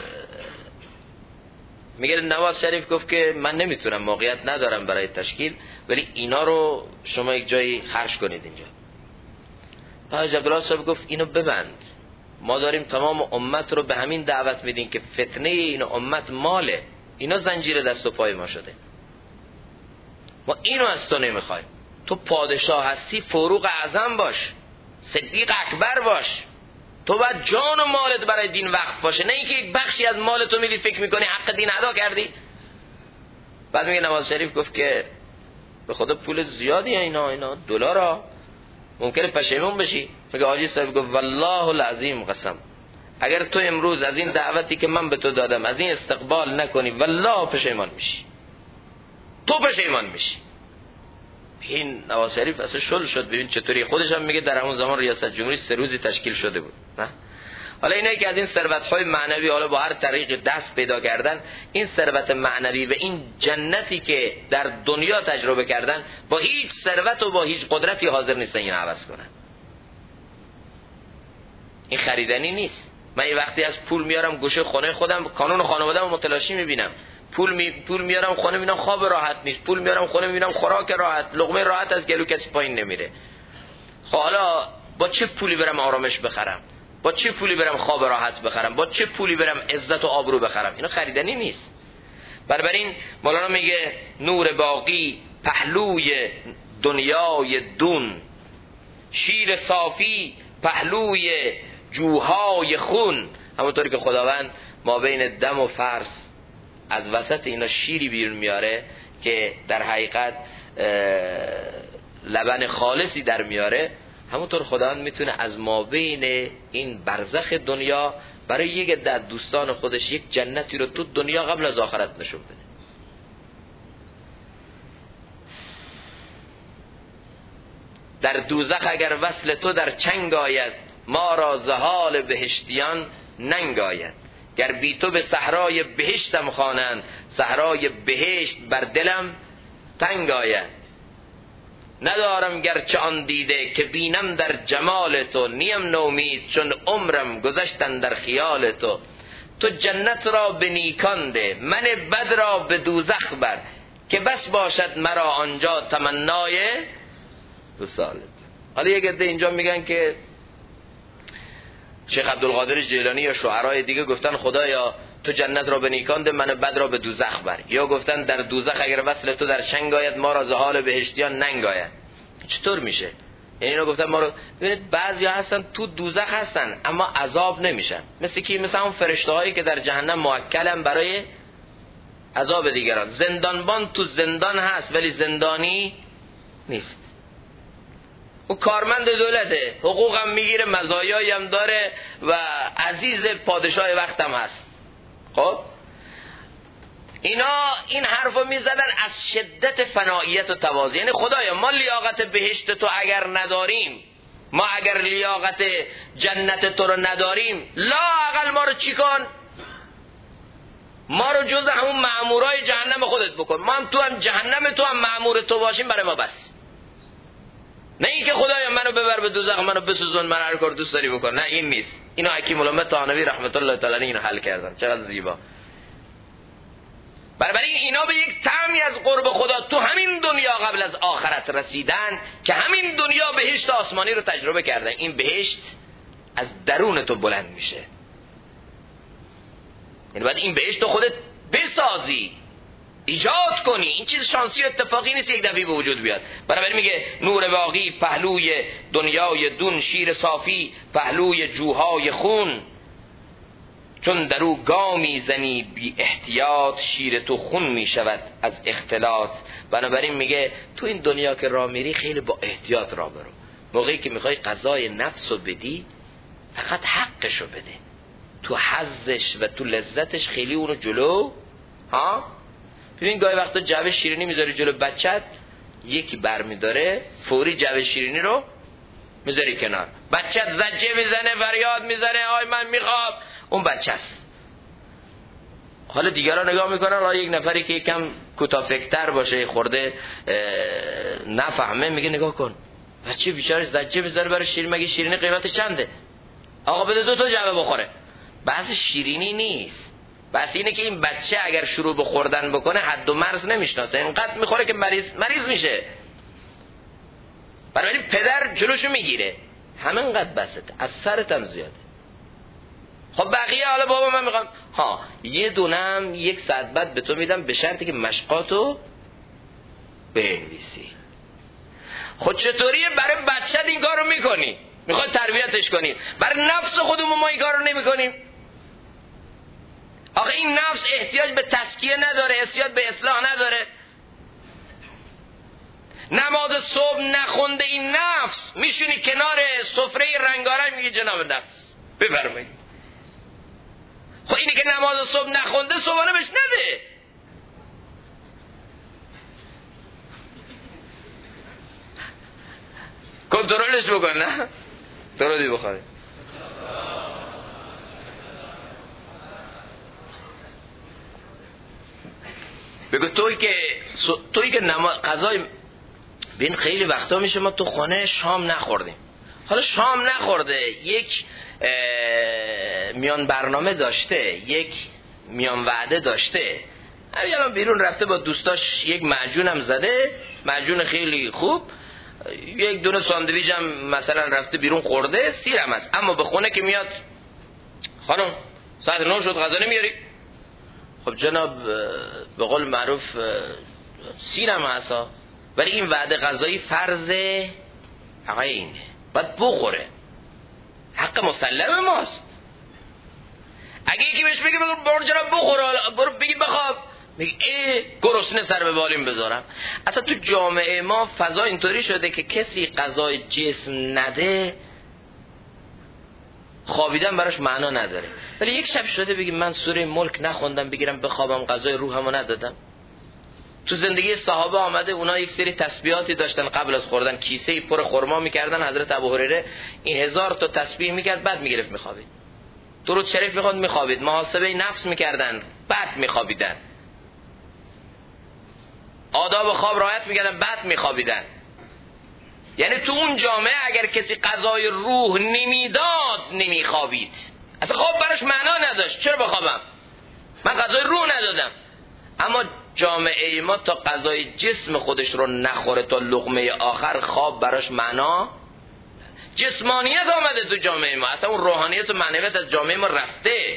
میگه نواز شریف گفت که من نمیتونم، موقعیت ندارم برای تشکیل، ولی اینا رو شما یک جایی خرج کنید اینجا. حاج عبدالله صاحب گفت اینو ببند، ما داریم تمام امت رو به همین دعوت میدیم که فتنه این امت ماله، اینا زنجیر دست و پای ما شده، ما اینو از تو نمیخوایم. تو پادشاه هستی، فاروق اعظم باش، صدیق اکبر باش، تو باید جان و مالت برای دین وقف باشه، نه اینکه یک بخشی از مالتو میدی فکر میکنی حق دین ادا کردی. بعد میگه نواز شریف گفت که به خدا پول زیادی اینا دلارا، ممکنه پشیمون بشی. میگه حاجی صاحب گفت والله العظیم قسم، اگر تو امروز از این دعوتی که من به تو دادم از این استقبال نکنی والله پشیمان میشی، تو پشیمان میشی. این نواز شریف اصلا شل شد. ببین چطوری خودش هم میگه در همون زمان ریاست جمهوری 3 روزی تشکیل شده بود. نه حالا اینایی که از این ثروت‌های معنوی حالا با هر طریق دست پیدا کردن، این ثروت معنوی و این جنتی که در دنیا تجربه کردن با هیچ ثروت و با هیچ قدرتی حاضر نیستن این عوض کنن. این خریدنی نیست. من یه وقتی از پول میارم گوشه خونه خودم، کانون خانواده‌مو متلاشی میبینم، پول میارم خونه میبینم خواب راحت نیست، پول میارم خونه میبینم خوراک راحت، لقمه راحت از گلو کسی پایین نمیره. خب حالا با چه پولی برم آرامش بخرم؟ با چه پولی برم خواب راحت بخرم؟ با چه پولی برم عزت و آبرو بخرم؟ اینا خریدنی نیست. بنابراین مولانا میگه نور باقی پهلوی دنیای دون، شیر صافی پهلوی جوهای خون. همونطوری که خداوند ما بین دم و فرس از وسط اینا شیری بیرون میاره که در حقیقت لبن خالصی در میاره، همونطور خداوند میتونه از ما بین این برزخ دنیا برای یک عده دوستان خودش یک جنتی رو تو دنیا قبل از آخرت نشون بده. در دوزخ اگر وصل تو در چنگ آید، ما را زحال بهشتیان ننگ آید. گر بی تو به صحرای بهشتم خوانند، صحرای بهشت بر دلم تنگ آید. ندارم گرچه آن دیده که بینم در جمال تو، نیم نومید چون عمرم گذشتن در خیال تو. تو جنت را به نیکان ده، من بد را به دوزخ بر، که بس باشد مرا آنجا تمنای وصالت. حالا یک عده اینجا میگن که شیخ عبدالقادر جیلانی یا شعرای دیگه گفتن خدایا تو جنت را به نیکان ده، من بد را به دوزخ بر. یا گفتن در دوزخ اگر وصل تو در چنگ آید، ما را ز حال بهشتیان ننگ آید. چطور میشه؟ یعنی اینا گفتن ما رو، ببینید بعضیا هستن تو دوزخ هستن اما عذاب نمیشن، مثل کی؟ مثل اون فرشته هایی که در جهنم موکلن برای عذاب دیگران. زندانبان تو زندان هست ولی زندانی نیست. او کارمند دولته، حقوقم میگیره، مزایایی هم داره و عزیز پادشاه وقتم هست. خب اینا این حرفو میزدن از شدت فناییت و تواضع. یعنی خدایا ما لیاقت بهشت تو اگر نداریم، ما اگر لیاقت جنت تو رو نداریم، لا اقل ما رو چی کن؟ ما رو جز همون مأمورای جهنم خودت بکن، ما هم تو هم جهنم تو هم مأمور تو باشیم، برای ما بس. نه این که خدایا منو ببر به دوزخ، منو بسوزون، من هر کار دوست داری بکن. نه این نیست. اینو حکیم الامه طحاوی رحمت الله تعالی علیه اینو حل کردن. چقدر زیبا. بنابراین اینا به یک طعمی از قرب خدا تو همین دنیا قبل از آخرت رسیدن که همین دنیا بهشت آسمانی رو تجربه کردن. این بهشت از درون تو بلند میشه. یعنی باید این بهشت تو خودت بسازی، ایجاد کنی. این چیز شانسی و اتفاقی نیست یک دفعه به وجود بیاد. بنابراین میگه نور باقی پهلوی دنیای دون، شیر صافی پهلوی جوهای خون، چون در او گامی زنی بی احتیاط، شیر تو خون می شود از اختلاط. بنابراین میگه تو این دنیا که راه میری خیلی با احتیاط راه برو. موقعی که میخوای قضای نفس رو بدی فقط حقش رو بده، تو حظش و تو لذتش خیلی اونو جلو ببین. گاهی وقتا جعبه شیرینی میذاری جلو بچت، یکی برمیداره فوری جعبه شیرینی رو میذاری کنار، بچت زجه میزنه، فریاد میزنه، آی من میخوام، اون بچه است. حالا دیگران نگاه میکنن، یک نفری که یکم کوتافکتر باشه، خورده نفهمه، میگه نگاه کن بچه بیچاره زجه میزنه برای شیرینی، مگه شیرینی قیمتش چنده؟ آقا بده 2 تا جعبه بخوره. بحث شیرینی نیست، بحث اینه که این بچه اگر شروع به خوردن بکنه حد و مرز نمیشناسه، اینقدر میخوره که مریض میشه. بنابراین پدر جلوشو میگیره، همینقدر بسته، از سرت هم زیاده. خب بقیه حالا بابا من میخوام یه دونم 1 ساعت بعد به تو میدم به شرطی که مشقاتو بنویسی. خود چطوریه برای بچت این کارو میکنی؟ میخوای تربیتش کنی، برای نفس خودمون ما این کارو نمیکنیم. آخه این نفس احتیاج به تزکیه نداره، احتیاج به اصلاح نداره. نماز صبح نخونده این نفس میشونی کنار سفره رنگارنگ، میگه جناب نفس بفرمایید. خب اینی که نماز صبح نخونده صبحانه بهش نده. کنترلش بکن. نه درودی بخوری. بگو توی که قضای بین خیلی وقتا میشه ما تو خانه شام نخوردیم. حالا شام نخورده، یک میان برنامه داشته، یک میان وعده داشته، الان بیرون رفته با دوستاش، یک معجون هم زده، معجون خیلی خوب، 1 دونه ساندویچ هم مثلا رفته بیرون خورده، سیرم هست. اما به خونه که میاد، خانم ساعت 9 شد غذا نمیاری؟ خب جناب به قول معروف سیرم هست، ولی این وعده غذایی فرض عینه، باید بخوره، حق مسلم ماست. اگه یکی بهش بگه برو جناب بخور، برو بگی بخواب، میگه گرسنه سر به بالین بذارم. اصلا تو جامعه ما فضا اینطوری شده که کسی غذای جسم نده خوابیدن براش معنا نداره. ولی یک شب شده بگی من سوره ملک نخوندم بگیرم بخوابم، غذای روحمو ندادم. تو زندگی صحابه آمده اونا یک سری تسبیحاتی داشتن قبل از خوردن، کیسه پر خرما میکردن، حضرت ابوهریره این 1000 تا تسبیح میکرد، بعد میگرفت میخوابید. درود شریف میخوند میخوابید، محاسبه نفس میکردن، بعد میخوابیدن. آداب خواب رعایت میکردن، بعد میخوابیدن. یعنی تو اون جامعه اگر کسی غذای روح نمیداد نمیخوابید، اصلا خواب براش معنا نداشت. چرا بخوابم؟ من غذای روح ندادم. اما جامعه ما تا غذای جسم خودش رو نخوره تا لقمه آخر، خواب براش معنا، جسمانیت آمده تو جامعه ما، اصلا اون روحانیت و معنویت از جامعه ما رفته.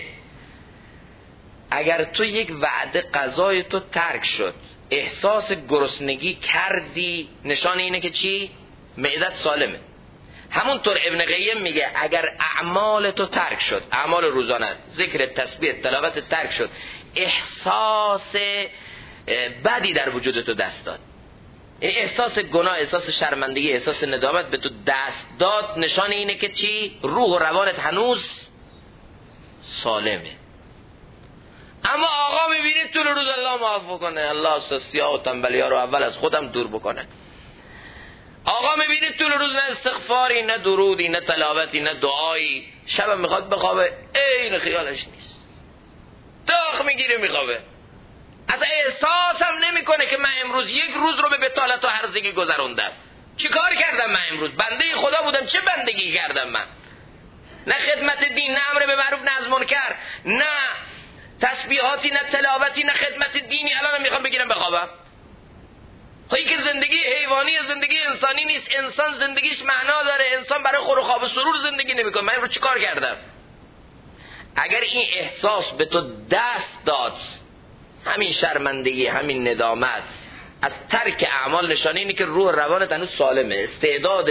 اگر تو یک وعده غذای تو ترک شد، احساس گرسنگی کردی، نشان اینه که چی؟ معدت سالمه. همونطور ابن قیم میگه اگر اعمال تو ترک شد، اعمال روزانه، ذکر، تسبیح، تلاوت ترک شد، احساس بدی در وجود تو دست داد، این احساس گناه، احساس شرمندگی، احساس ندامت به تو دست داد، نشان اینه که چی؟ روح و روانت هنوز سالمه. اما آقا میبینید طول روز الله معاف کنه، الله سیاه و تنبلی ها رو اول از خودم دور بکنه. آقا میبینید طول روز نه استغفاری، نه درودی، نه تلاوتی، نه دعایی، شب میخواد بخوابه این خیالش نیست، داغ میگیره میخوابه، اصلا احساس هم نمیکنه که من امروز یک روز رو به بطالت و هرزگی گذروندم. چی کار کردم من امروز؟ بنده خدا بودم، چه بندگی کردم من؟ نه خدمت دین، نه امر به معروف، نه از منکر، نه تسبیحاتی، نه تلاوتی، نه خدمت دینی. الان میخوام بگیرم بخوابم. خواهی که زندگی حیوانی زندگی انسانی نیست. انسان زندگیش معنا داره. انسان برای خور و خواب و سرور زندگی نمیکنه. من امروز چی کار کردم؟ اگر این احساس به تو دست داد، همین شرمندگی، همین ندامت از ترک اعمال، نشانه اینه که روح روانت هنوز سالمه، استعداد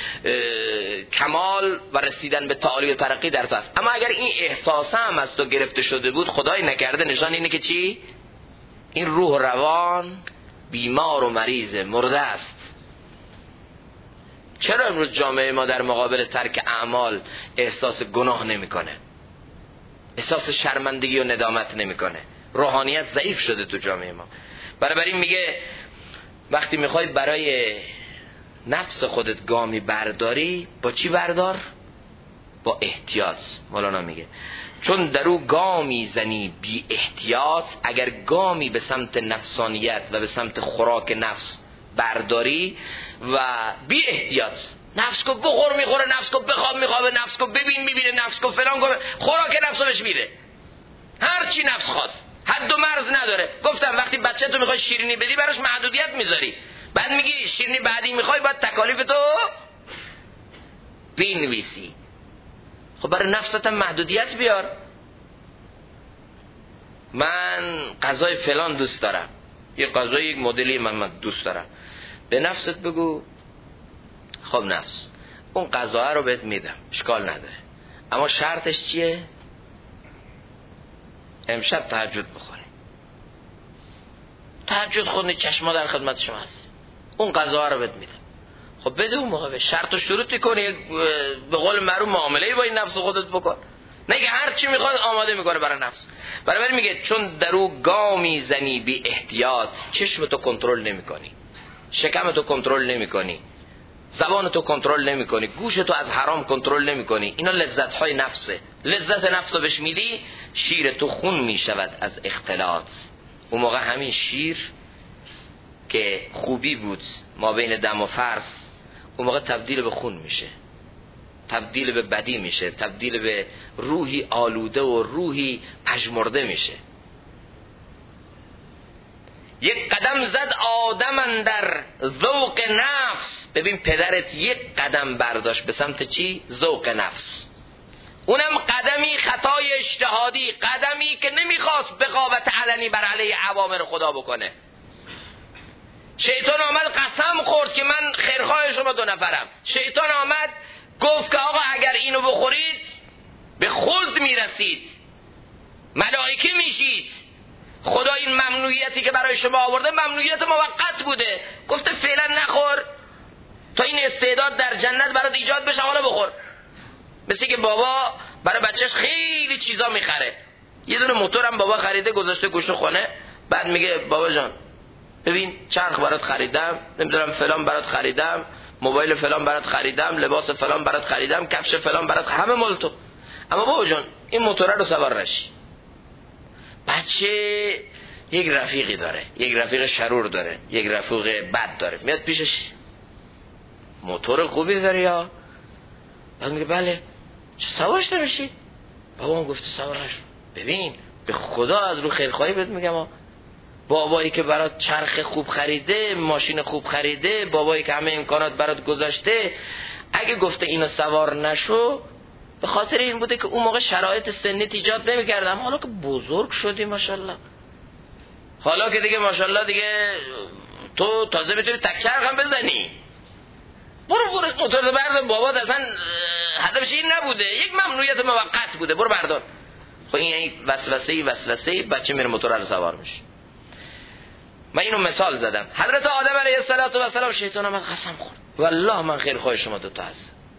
کمال و رسیدن به تعالی و ترقی در تو است. اما اگر این احساس هم از تو گرفته شده بود، خدای نکرده، نشانه اینه که چی؟ این روح روان بیمار و مریض، مرده است. چرا امروز جامعه ما در مقابل ترک اعمال احساس گناه نمیکنه؟ احساس شرمندگی و ندامت نمیکنه؟ روحانیت ضعیف شده تو جامعه ما. بنابراین میگه وقتی میخوای برای نفس خودت گامی برداری، با چی بردار؟ با احتیاط. مولانا میگه چون در او گامی زنی بی احتیاط، اگر گامی به سمت نفسانیت و به سمت خوراک نفس برداری و بی احتیاط، نفس کو بخور میخوره، نفس کو بخواب میخوابه، نفس کو ببین میبینه، نفس کو فلان کنه، خوراک نفس بهش میره، هر چی نفس خواست، حد و مرز نداره. گفتم وقتی بچه تو میخوای شیرینی بدی براش محدودیت میذاری، بعد میگی شیرینی بعدی میخوای، باید تکالیف تو بنویسی. خب برای نفست هم محدودیت بیار. من غذای فلان دوست دارم، یه غذای یک مدلی من دوست دارم، به نفست بگو خب نفس اون غذا رو بهت میدم، اشکال نداره، اما شرطش چیه؟ امشب تهجد بخوری، تهجد خونی، چشما در خدمت شما هست، اون غذا رو بهت میدم. خب بده اون موقع شرط و شروطی کنی، به قول معروف معامله‌ای با این نفس خودت بکن، نه که هر چی میخواد آماده میکنه برای نفس. برای میگه چون در او گامی زنی بی احتیاط، چشمتو کنترل نمیکنی، شکمتو کنترل نمیکنی، زبانتو کنترل نمیکنی، گوشتو از حرام کنترل نمیکنی، اینا لذت‌های نفسه. لذت نفسو بهش میدی، شیر تو خون میشود از اختلاط. اون موقع همین شیر که خوبی بود ما بین دم و فرض، اون موقع تبدیل به خون میشه، تبدیل به بدی میشه، تبدیل به روحی آلوده و روحی پژمرده میشه. یک قدم زد آدم اندر ذوق نفس. ببین پدرت یک قدم برداشت به سمت چی؟ ذوق نفس. اونم قدمی خطای اجتهادی، قدمی که نمیخواست بغاوت علنی بر علیه اوامر خدا بکنه. شیطان آمد قسم خورد که من خیرخواه شما دو نفرم. شیطان آمد گفت که آقا اگر اینو بخورید به خلد میرسید، ملائکه میشید، خدا این ممنوعیتی که برای شما آورده ممنوعیت موقت بوده، گفته فعلا نخور تا این استعداد در جنت برات ایجاد بشه، حالا بخور. مثل که بابا برای بچهش خیلی چیزا میخره، یه دونه موتورم بابا خریده گذاشته گوشه خونه، بعد میگه بابا جان ببین چرخ برات خریدم، نمیدونم فلان برات خریدم، موبایل فلان برات خریدم، لباس فلان برات خریدم، کفش فلان برات، همه مال تو، اما بابا جان این موتور رو سوار نشی. بچه یک رفیقی داره، یک رفیق شرور داره، یک رفیق بد داره، میاد پیشش موتور خوبی داره یا؟ بعد میگه بله، چه سوارش نمیشی؟ بابا هم گفته سوار نشو. ببین به خدا از رو خیرخواهی بهت میگم، بابایی که برات چرخ خوب خریده، ماشین خوب خریده، بابایی که همه امکانات برات گذاشته، اگه گفته اینو سوار نشو، به خاطر این بوده که اون موقع شرایط سنیت ایجاد نمی‌کردم. حالا که بزرگ شدی ماشاءالله، حالا که دیگه ماشاءالله دیگه تو تازه میتونی تک چرخ هم بزنی، برو موتور بردار. بابات اصلا هدفش این نبوده، یک ممنوعیت موقت بوده، برو بردار. خب این وسوسه بچه میره موتور رو سوار میشه. من اینو مثال زدم. حضرت آدم علیه السلام شیطان آمد قسم خورد، والله من خیرخواه شما دو تا هستم،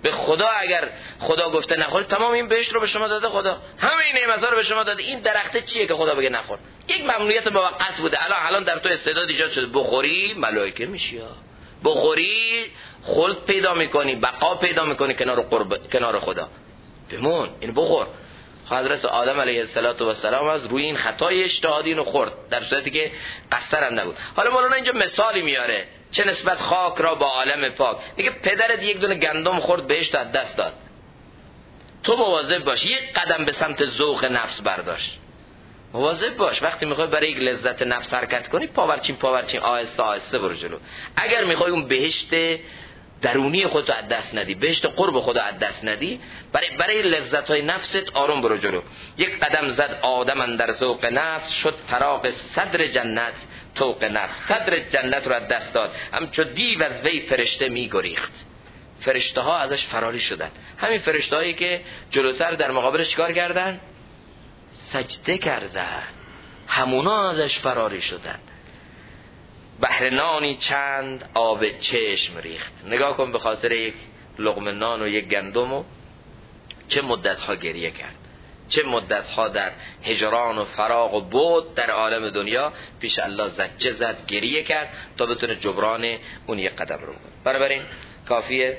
به خدا اگر خدا گفته نخورید، تمام این بهشت رو به شما داده خدا، همه این نعمت‌ها رو به شما داده. این درخت چیه که خدا بگه نخور؟ یک ممنوعیت موقت بوده. الان در تو استعداد ایجاد شده، بخوری ملائکه میشی، بخوری خلد پیدا میکنی، بقا پیدا میکنی کنار خدا. بمون این بخور. حضرت آدم علیه السلام از روی این خطای اجتهادی اینو خورد، در صورتی که قصر هم نبود. حالا مولانا اینجا مثالی میاره چه نسبت خاک را با عالم پاک. میگه پدرت یک دونه گندم خورد، بهشت از دست داد، تو مواظب باش یک قدم به سمت ذوق نفس برداشت. مواظب باش وقتی میخوای برای یک لذت نفس حرکت کنی، پاورچین آهسته آهسته برو جلو. اگر میخوای اون بهشت درونی خودت از دست ندی، بهشت قرب خدا از دست ندی، برای لذت‌های نفست آروم برو جلو. یک قدم زد آدم اندر ذوق نفس، شد فراق صدر جنت طوق نفس. صدر جنت رو از دست داد، همچو دیو از وی فرشته میگریخت. فرشته ها ازش فراری شدن، همین فرشته هایی که جلوتر در مقابلش چیکار کردن؟ سجده کردن، همونا ازش فراری شدن. بهر نانی چند آب چشم ریخت. نگاه کن، به خاطر یک لقمه نان و یک گندم چه مدت‌ها گریه کرد، چه مدت‌ها در هجران و فراق و بعد در عالم دنیا پیش الله زجه زد، گریه کرد تا بتونه جبران اون یک قدم رو کنه. بنابراین کافیه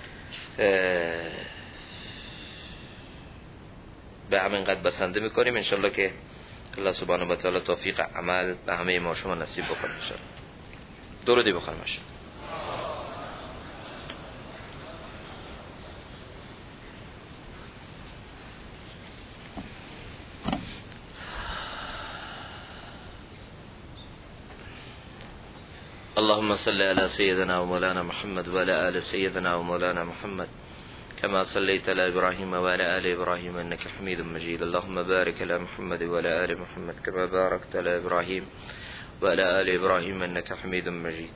به همین قد بسنده میکنیم. انشالله که الله سبحانه و تعالی توفیق عمل به همه ما شما نصیب بکنه. انشالله درودی بخونیم. اللهم صل على سيدنا ومولانا محمد وعلى آل سيدنا ومولانا محمد كما صليت على إبراهيم وعلى آل إبراهيم إنك حميد مجيد. اللهم بارك على محمد وعلى آل محمد كما باركت على إبراهيم وعلى آل إبراهيم إنك حميد مجيد.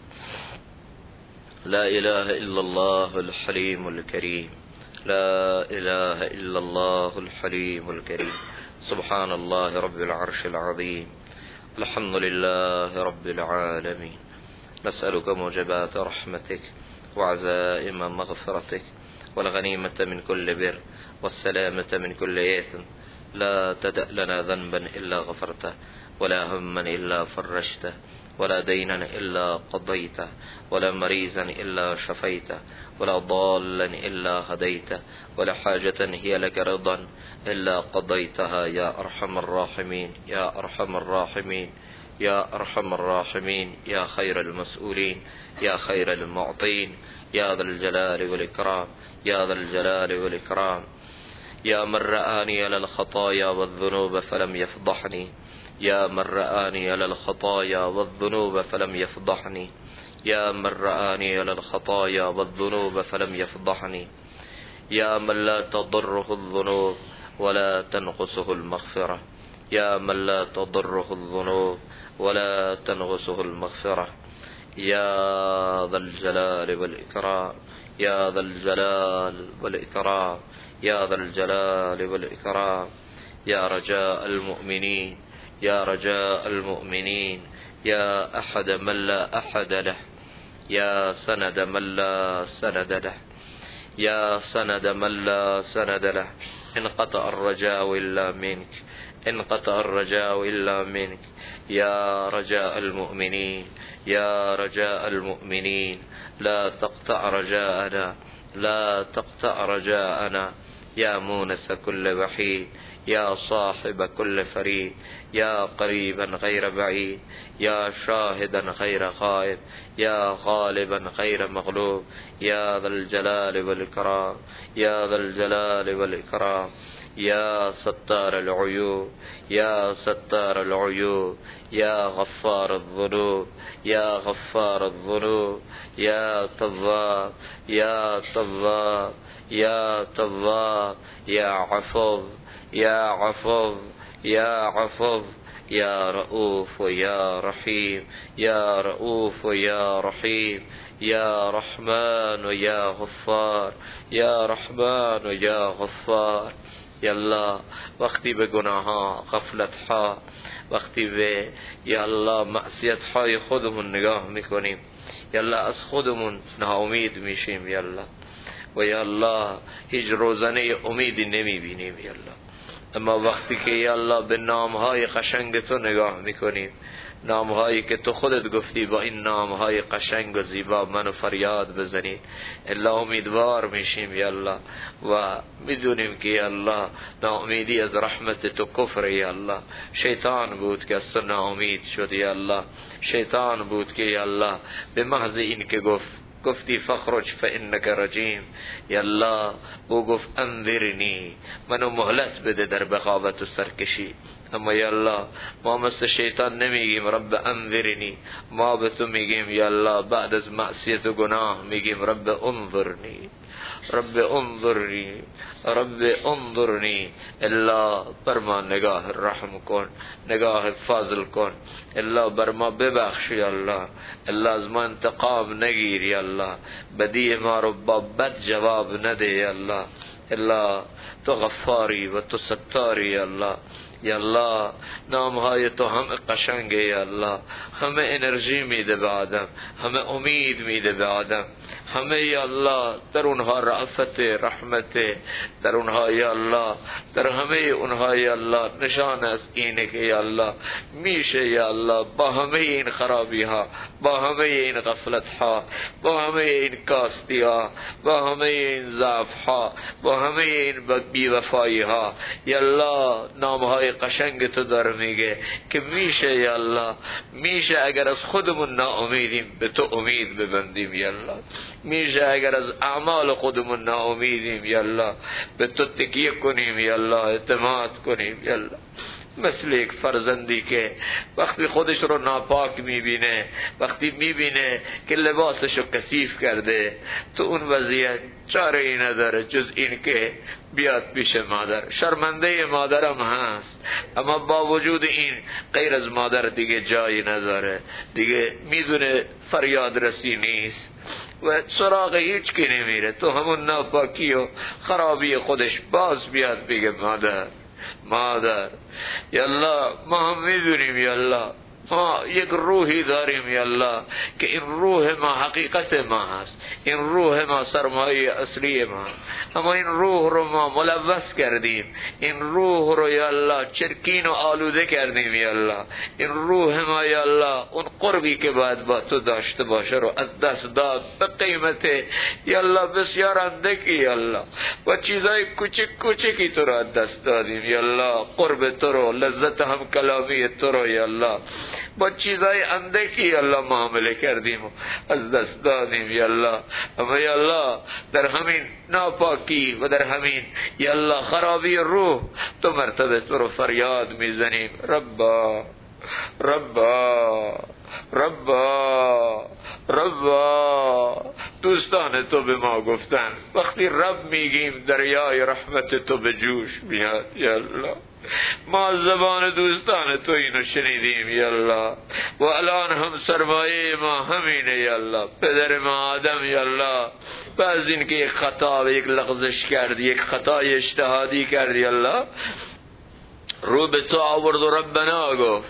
لا إله إلا الله الحليم الكريم، لا إله إلا الله الحليم الكريم. سبحان الله رب العرش العظيم، الحمد لله رب العالمين. نسألك موجبات رحمتك وعزائم مغفرتك والغنيمة من كل بر والسلامة من كل إثم. لا تدع لنا ذنبا إلا غفرته، ولا هما إلا فرجته، ولا دينا إلا قضيته، ولا مريضا إلا شفيته، ولا ضالا إلا هديته، ولا حاجة هي لك رضا إلا قضيتها يا أرحم الراحمين، يا أرحم الراحمين، يا أرحم الراحمين، يا خير المسؤولين، يا خير المعطين، يا ذا الجلال والإكرام، يا ذا الجلال والإكرام. يا من رآني على الخطايا والذنوب فلم يفضحني، يا من رآني على الخطايا والذنوب فلم يفضحني، يا من رآني على الخطايا والذنوب فلم يفضحني، يا من لا تضره الذنوب ولا تنقصه المغفرة، يا من لا تضره الذنوب ولا تنقصه المغفرة، يا ذا الجلال والإكرام، يا ذا الجلال والإكرام، يا ذا الجلال والإكرام. يا رجاء المؤمنين، يا رجاء المؤمنين، يا أحد من لا أحد له، يا سند من لا سند له، يا سند من لا سند له. انقطع الرجاء إلا منك، انقطع الرجاء إلا منك. يا رجاء المؤمنين، يا رجاء المؤمنين، لا تقطع رجاءنا، لا تقطع رجاءنا. يا مونس كل وحيد، يا صاحب كل فريد، يا قريبا غير بعيد، يا شاهدا غير غائب، يا غالبا غير مغلوب، يا ذا الجلال والإكرام، يا ذا الجلال والإكرام. يا ستار العيوب، يا ستار العيوب، يا غفار الذنوب، يا غفار الذنوب، يا تواب، يا تواب، يا تواب، يا عفو، يا عفو، يا عفو، يا رؤوف يا رحيم، يا رؤوف يا رحيم، يا رحمن يا غفار، يا رحمن يا غفار. یا الله وقتی به گناه ها، غفلت ها، وقتی به یا الله معصیت های خودمون نگاه میکنیم، یا الله از خودمون ناامید میشیم، یا الله و یا الله هیچ روزنه امیدی نمیبینیم یا الله. اما وقتی که یا الله به نامهای قشنگ تو نگاه میکنیم، نامهایی که تو خودت گفتی با این نامهای قشنگ و زیبا منو فریاد بزنید، الا امیدوار میشیم یا الله و میدونیم که یا الله ناامیدی از رحمت تو کفر یا الله. شیطان بود که از تو ناامید شد یا الله، شیطان بود که یا الله به محض این که گفتی فخرج فانک رجیم یا الله او گفت انذرنی، منو مهلت بده در بغاوت و سرکشی. اما یا الله ما مثل شیطان نمیگیم رب انذرنی، ما به تو میگیم یا الله بعد از معصیت و گناه میگیم رب انظرنی، رب انظرنی، رب انظرنی، الا بر ما نگاه رحم کن، نگاه فضل کن، الا بر ما ببخش یا الله، الا از ما انتقام نگیر یا الله، بدی ما رو با بد جواب نده یا الله، الا تو غفاری و تو ستاری یا الله. یا الله نامهای تو همه قشنگه یا الله، همه انرژی میده به آدم، همه امید میده به آدم، همه یا الله در اونها رأفت رحمت، در اونها یا الله در همه اونها یا الله نشان است اینه که یا الله میشه یا الله با همه این خرابی ها، با همه این غفلت ها، با همه این کاستی ها، با همه این ضعف ها، با همه این بیوفایی ها یا الله نامهای قشنگ تو داره میگه که میشه یا الله، میشه اگر از خودمون ناامیدیم به تو امید ببندیم یا الله، میشه اگر از اعمال خودمون ناامیدیم یا الله به تو تکیه کنیم یا الله، اعتماد کنیم یا الله. مثل یک فرزندی که وقتی خودش رو ناپاک میبینه، وقتی میبینه که لباسشو کثیف کرده، تو اون وضعیت چاره ای نداره جز این که بیاد پیش مادر. شرمنده مادرم هست، اما با وجود این غیر از مادر دیگه جایی نداره، دیگه میدونه فریاد رسی نیست و سراغ هیچ کی نمیره، تو همون ناپاکی و خرابی خودش باز بیاد بگه مادر مادر. یا الله ما هم میدونیم یا الله ما یک روحی داریم یا الله که این روح ما حقیقت ما هست، این روح ما سرمایه اصلی ما، اما این روح رو ما ملوث کردیم، این روح رو یا الله چرکین و آلوده کردیم یا الله. این روح ما یا الله اون قربی که باید با تو داشته باشه رو از دست داد به قیمت یا الله بسیار اندکی یا الله، با چیزای کوچک کوچکی تو رو از دست دادیم یا الله، قرب تو رو، لذت هم کلامی تو رو یا الله با چیزای اندکی الله معامله کردیم و از دست دادیم یا الله. اما یا الله در همین ناپاکی و در همین یا الله خرابی روح تو مرتبه تو رو فریاد میزنیم ربا ربا ربا ربا. دوستان تو به ما گفتن وقتی رب میگیم دریای رحمت تو به جوش میاد یا الله، ما زبان دوستان تو اینو شنیدیم یا الله و الان هم سرمایه ما همینه یا الله. پدر ما آدم یا الله بعد این که یک خطا و یک لغزش کرد، یک خطای اجتهادی کرد یا الله، رو به تو آورد و ربنا گفت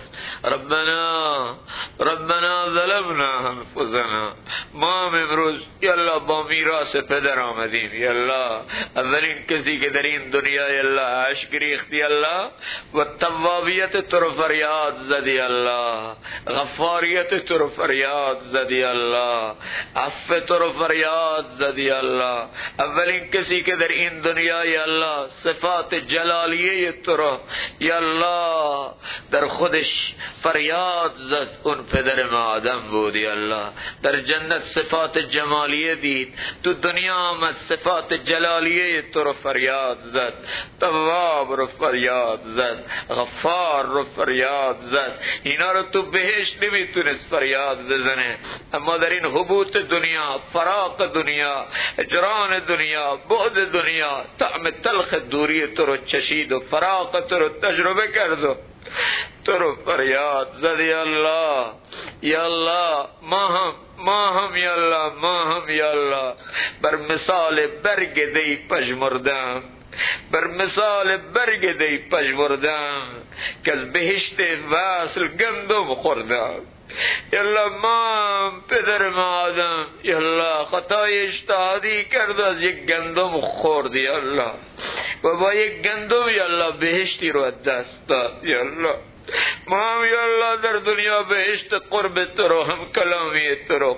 ربنا ظلمنا انفسنا. ما هم امروز یا الله با میراث پدر آمدیم یا الله. اولین کسی که در این دنیا یا الله اشک ریخت یا الله و توابیت تو رو فریاد زدی یا الله، غفاریت تو رو فریاد زدی یا الله، عفو تو رو فریاد زدی یا الله. اولین کسی که در این دنیا یا الله صفات جلالیه تو رو یا الله در خودش فریاد زد اون پدر ما آدم بود یا الله. در جنت صفات جمالیه دید، تو دنیا آمد صفات جلالیه تو رو فریاد زد، تواب رو فریاد زد، غفار رو فریاد زد. اینا رو تو بهشت نمیتونست فریاد بزنه، اما در این حبوط دنیا، فراق دنیا، اجران دنیا، بعد دنیا، طعم تلخ دوری تو رو چشید و فراق تو رو تجربه کرد و تو رو فریاد زد یا الله. یا الله ما هم یا الله، ما هم یا الله بر مثال برگ دی پژمردم، بر مثال برگ دی پژمردم که از بهشت وصل گندم خوردم. یالله ما پدر ما آدم یالله خطای اجتهادی کرد از یک گندم خورد یالله و با یک گندم یالله بهشتی رو از دست داد یالله ما هم یالله در دنیا بهشت قرب تو رو هم کلامی تو رو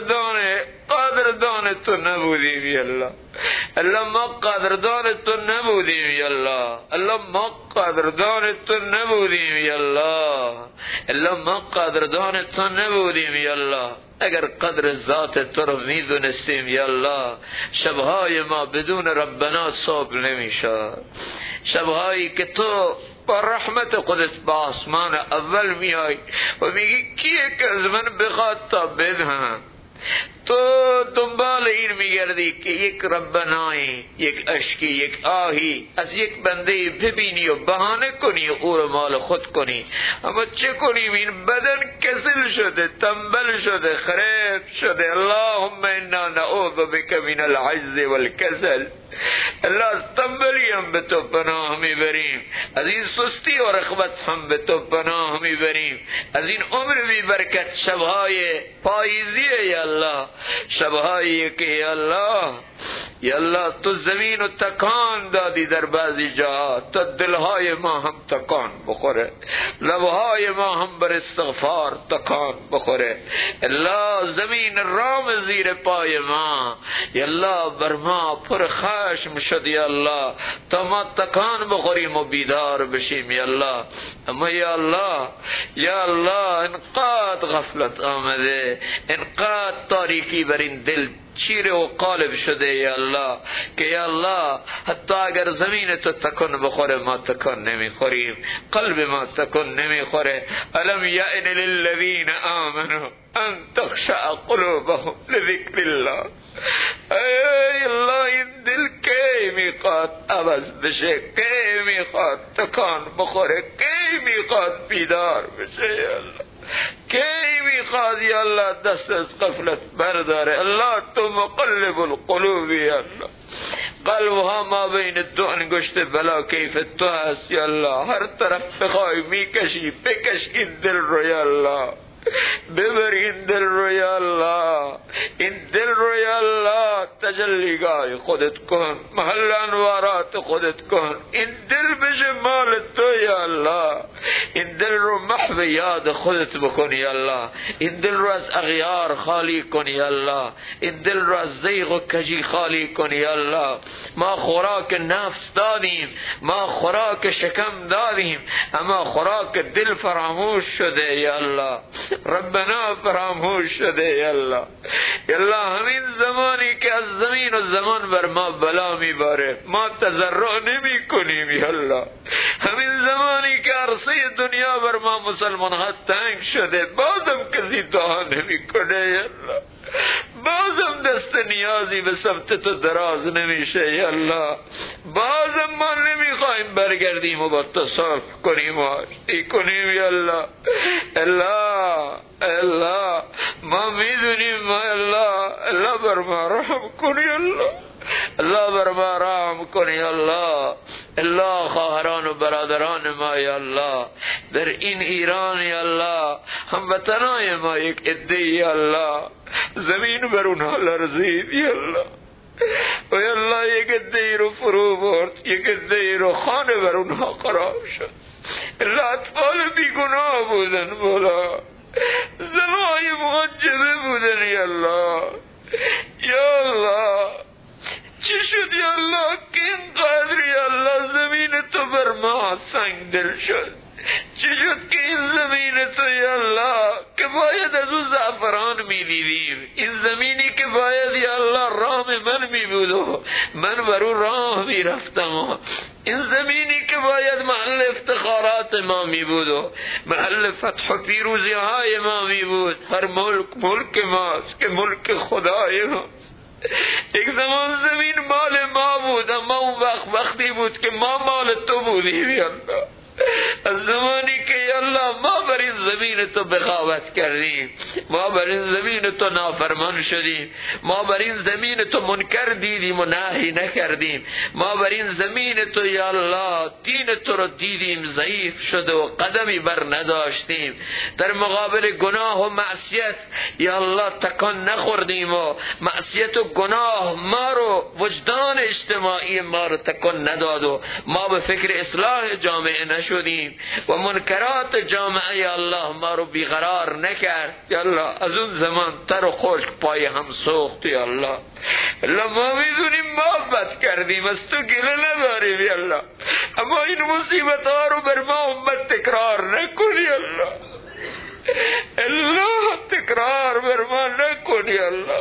قدردان تو نبودیم یالله الله ما قدردان تو نبودیم یالله الله ما قدردان تو نبودیم یالله الله ما قدردان تو نبودیم یالله اگر قدر ذات تو رو میدونستیم یالله شبهای ما بدون ربنا صبح نمیشد شبهایی که تو با رحمت خودت با آسمان اول میای و میگی کیه که از من بخواد تا بدهم تو دنبال این میگردی که یک ربنایی یک اشکی یک آهی از یک بنده ببینی و بهانه کنی او رو مال خود کنی اما چه کنیم این بدن کسل شده تنبل شده خراب شده اللهم انا نعوذ بک من العجز والکسل الله از تنبلی هم به تو پناه میبریم از این سستی و رغبت هم به تو پناه میبریم از این عمر بی برکت شبهای پاییزیه یا الله شبهایی که یا الله تو زمین و تکان دادی در بعضی جاها تا دلهای ما هم تکان بخوره لبهای ما هم بر استغفار تکان بخوره الله زمین رام زیر پای ما یا الله بر ما پر خشم شد یا الله تا ما تکان بخوریم و بیدار بشیم یا الله اما یا الله انقدر غفلت آمده انقدر تاریکی بر این دل چیره و قالب شده یا الله که یا الله حتی اگر زمین تو تکن بخوره ما تکن نمیخوریم قلب ما تکن نمیخوره الم یعن للذین آمنوا ان تخشع قلوبهم لذکر الله ای الله این دل کی میخواد عوض بشه کی میخواد تکان بخوره کی میخواد بیدار بشه یا الله کی میخواد یا الله دست از غفلت برداره الله تو مقلب القلوب یا الله قلبها ما بین دو انگشت بلا کیف تو هست یا الله هر طرف بخوای میکشی بکش این دل رو یا الله ببر این دل رو یا الله این دل رو یا الله تجلیگاه خودت کن محل انوارات خودت کن این دل بشه مال تو یا الله این دل رو محو یاد خودت بکن یا الله این دل رو از اغیار خالی کن یا الله این دل رو از زیغ و کجی خالی کن یا الله ما خوراک نفس دادیم ما خوراک شکم دادیم اما خوراک دل فراموش شده یا الله ربنا فراموش شده یا الله همین زمانی که از زمین و زمان بر ما بلا میباره ما تضرع نمی کنیم یا الله همین زمانی که عرصه دنیا بر ما مسلمان ها تنگ شده بازم کسی دعا نمی کنه یا الله بازم دست نیازی به سمت تو دراز نمیشه یا الله بازم ما نمیخوایم برگردیم و با تو صرف کنیم و آشتی کنیم یا الله الله ما میدونیم ما الله بر ما رحم کنی الله بر ما رحم کنی الله خواهران و برادران ما یا الله در این ایران یا الله هموطنای ما یک عده یا الله زمین بر اونها لرزید یا الله و یا الله یک عده رو فرو برد یک عده رو خانه بر اونها قرار شد الله اطفال بیگناه بودن مولا زنهای محجبه بودن یا الله چی شد یا الله که اینقدر یا الله زمین تو بر ما سنگ دل شد چی شد که این زمین تو یا الله که باید از او زعفران میدیدیم این زمینی که باید یا الله رام من میبود و من بر او راه میرفتم این زمینی که باید محل افتخارات ما میبود و محل فتح و پیروزی های ما میبود هر ملک ماست که ملک خدای ماست یک زمان زمین مال ما بود اما اون وقتی بود که ما مال تو بودیم یا الله از زمانی که یا الله ما بر این زمین تو بغاوت کردیم، ما بر این زمین تو نافرمان شدیم، ما بر این زمین تو منکر دیدیم و نهی نکردیم، ما بر این زمین تو یا الله دین تو رو دیدیم ضعیف شده و قدمی بر نداشتیم، در مقابل گناه و معصیت یا الله تکان نخوردیم و معصیت و گناه ما رو، وجدان اجتماعی ما رو تکان نداد و ما به فکر اصلاح جامعه نشدیم و منکرات جامعه یا الله ما رو بیقرار نکرد یا الله. از اون زمان تر و خشک پای هم سوخت یا الله. الله ما میدونیم ما بد کردیم، از تو گله نداریم یا الله، اما این مصیبت ها رو بر ما امت تکرار نکنی الله. الله تکرار بر ما نکنی الله.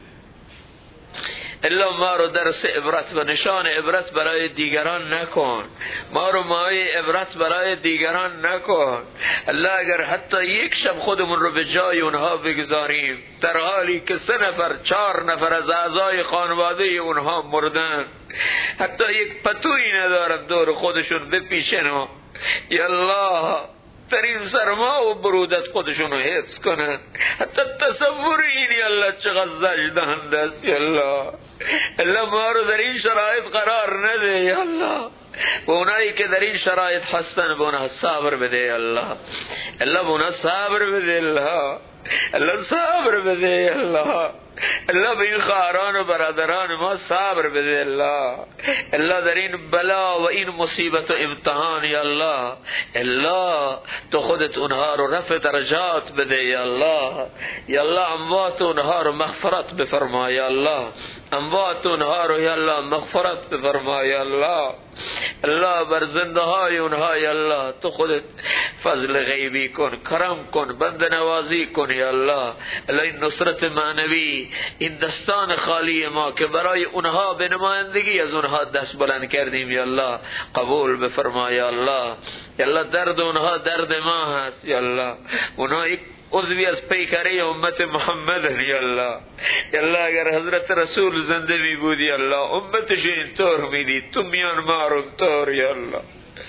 الله ما رو درس عبرت و نشان عبرت برای دیگران نکن، ما رو مایه عبرت برای دیگران نکن الله. اگر حتی یک شب خودمون رو به جای اونها بگذاریم در حالی که 3 نفر 4 نفر از اعضای خانواده اونها مردن، حتی یک پتویی ندارن دور خودشون بپیشن یا الله، در این سرما و برودت خودشونو حفظ کنن، حتی تصور اینی الله چقدر زجدهنده است یا الله. الله ما رو در این شرایط قرار نده یا الله، و اونایی که در این شرایط هستن به اونها صبر بده یا الله. الله به اونها صبر بده الله، الله صبر بده یا الله. الله به این خواهران و برادران ما صبر بده الله. الله در این بلا و این مصیبت و امتحان یا الله، الله تو خودت اونها رو رفع درجات بده یا الله. یا الله اموات اونها رو مغفرت بفرما یا الله، اموات اونها رو یا الله مغفرت بفرما یا الله. الله بر زنده های اونها یا الله تو خودت فضل غیبی کن، کرم کن، بند نوازی کن یا الله. الله این نصرت معنوی، این دستان خالی ما که برای اونها به نمایندگی از اونها دست بلند کردیم یا الله قبول بفرما یا الله. یا الله درد اونها درد ما هست یا الله، اونها یک عضوی از پیکره امت محمد یا الله. یا الله اگر حضرت رسول زنده می بودی یا الله امتش اینطور میدید، تو میان مار اینطور یا الله،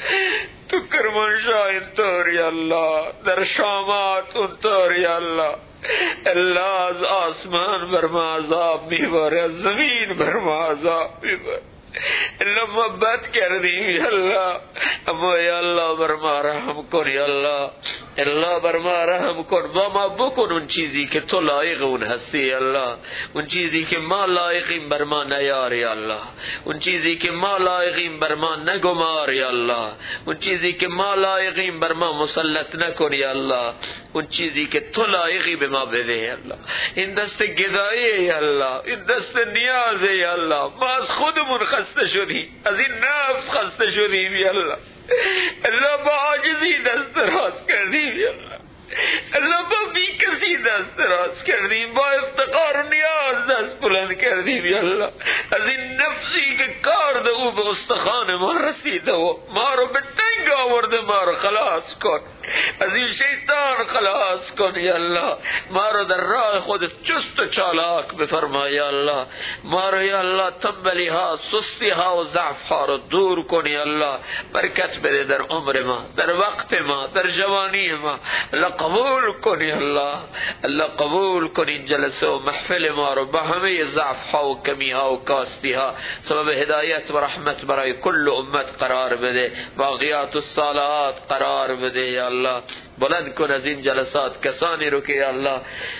تو کرمانشاه اینطور یا الله، در شامات اونطور یا الله. الله از آسمان بر ما عذاب میباره، از زمین بر ما عذاب میباره. الله ما بد کردیم یا الله، اما یا الله بر ما رحم کن یا الله. الله بر ما رحم کن، با ما بکن اون چیزی که تو لایق اون هستی یا الله، اون چیزی که ما لایقیم بر ما نیار یا الله، اون چیزی که ما لایقیم بر ما نگمار یا الله، اون چیزی که ما لایقیم بر ما مسلط نکن یا الله، اون چیزی که تو لایقی به ما بده یا الله. این دست گدایی یا الله، این دست نیازه یا الله. ما از خودمون خسته شدیم، از این نفس خسته شدیم یا الله. الله با عاجزی دست دراز کردیم یا الله، الله با بی کسی دست دراز کردیم، با افتقار و نیاز دست بلند کردیم یا الله. از این نفسی که کارد او به استخوان ما رسیده و ما رو به تنگ آورده، ما رو خلاص کن، از این شیطان خلاص کن یا الله. ما رو در راه خودت چست و چالاک بفرما یا الله. ما رو یا الله تنبلی ها، سستی ها و ضعف ها رو دور کن یا الله. برکت بده در عمر ما، در وقت ما، در جوانی ما. الله قبول کن یا الله، الله قبول کن این جلسه و محفل ما رو با همه ضعف ها و کمی ها و کاستی ها سبب هدایت و رحمت برای کل امت قرار بده، باقیات الصالحات قرار بده یا الله. بلند کن از این جلسات کسانی رو که یا الله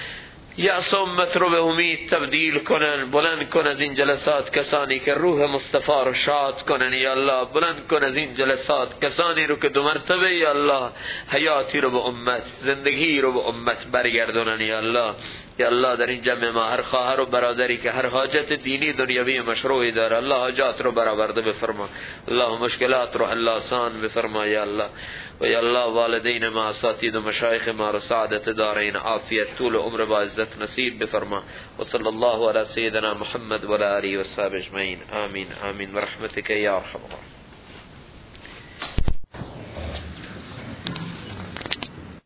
یأس امت رو به امید تبدیل کنن. بلند کن از این جلسات کسانی که روح مصطفی رو شاد کنن یا الله. بلند کن از این جلسات کسانی رو که 2 مرتبه یا الله حیاتی رو به امت، زندگی رو به امت برگردونن یا الله. یا الله در این جمع ما هر خواهر و برادری که هر حاجت دینی دنیوی مشروعی داره، الله حاجات رو برآورده بفرما، الله مشکلات رو الله آسان بفرما یا الله. و یا الله والدین ما، اساتید و مشایخ ما رو سعادت دارین، عافیت، طول عمر با عزت نصیب بفرما. و صلی الله علی سیدنا محمد و علی آله و صحبه اجمعین. آمین آمین برحمتک یا ارحم الراحمین.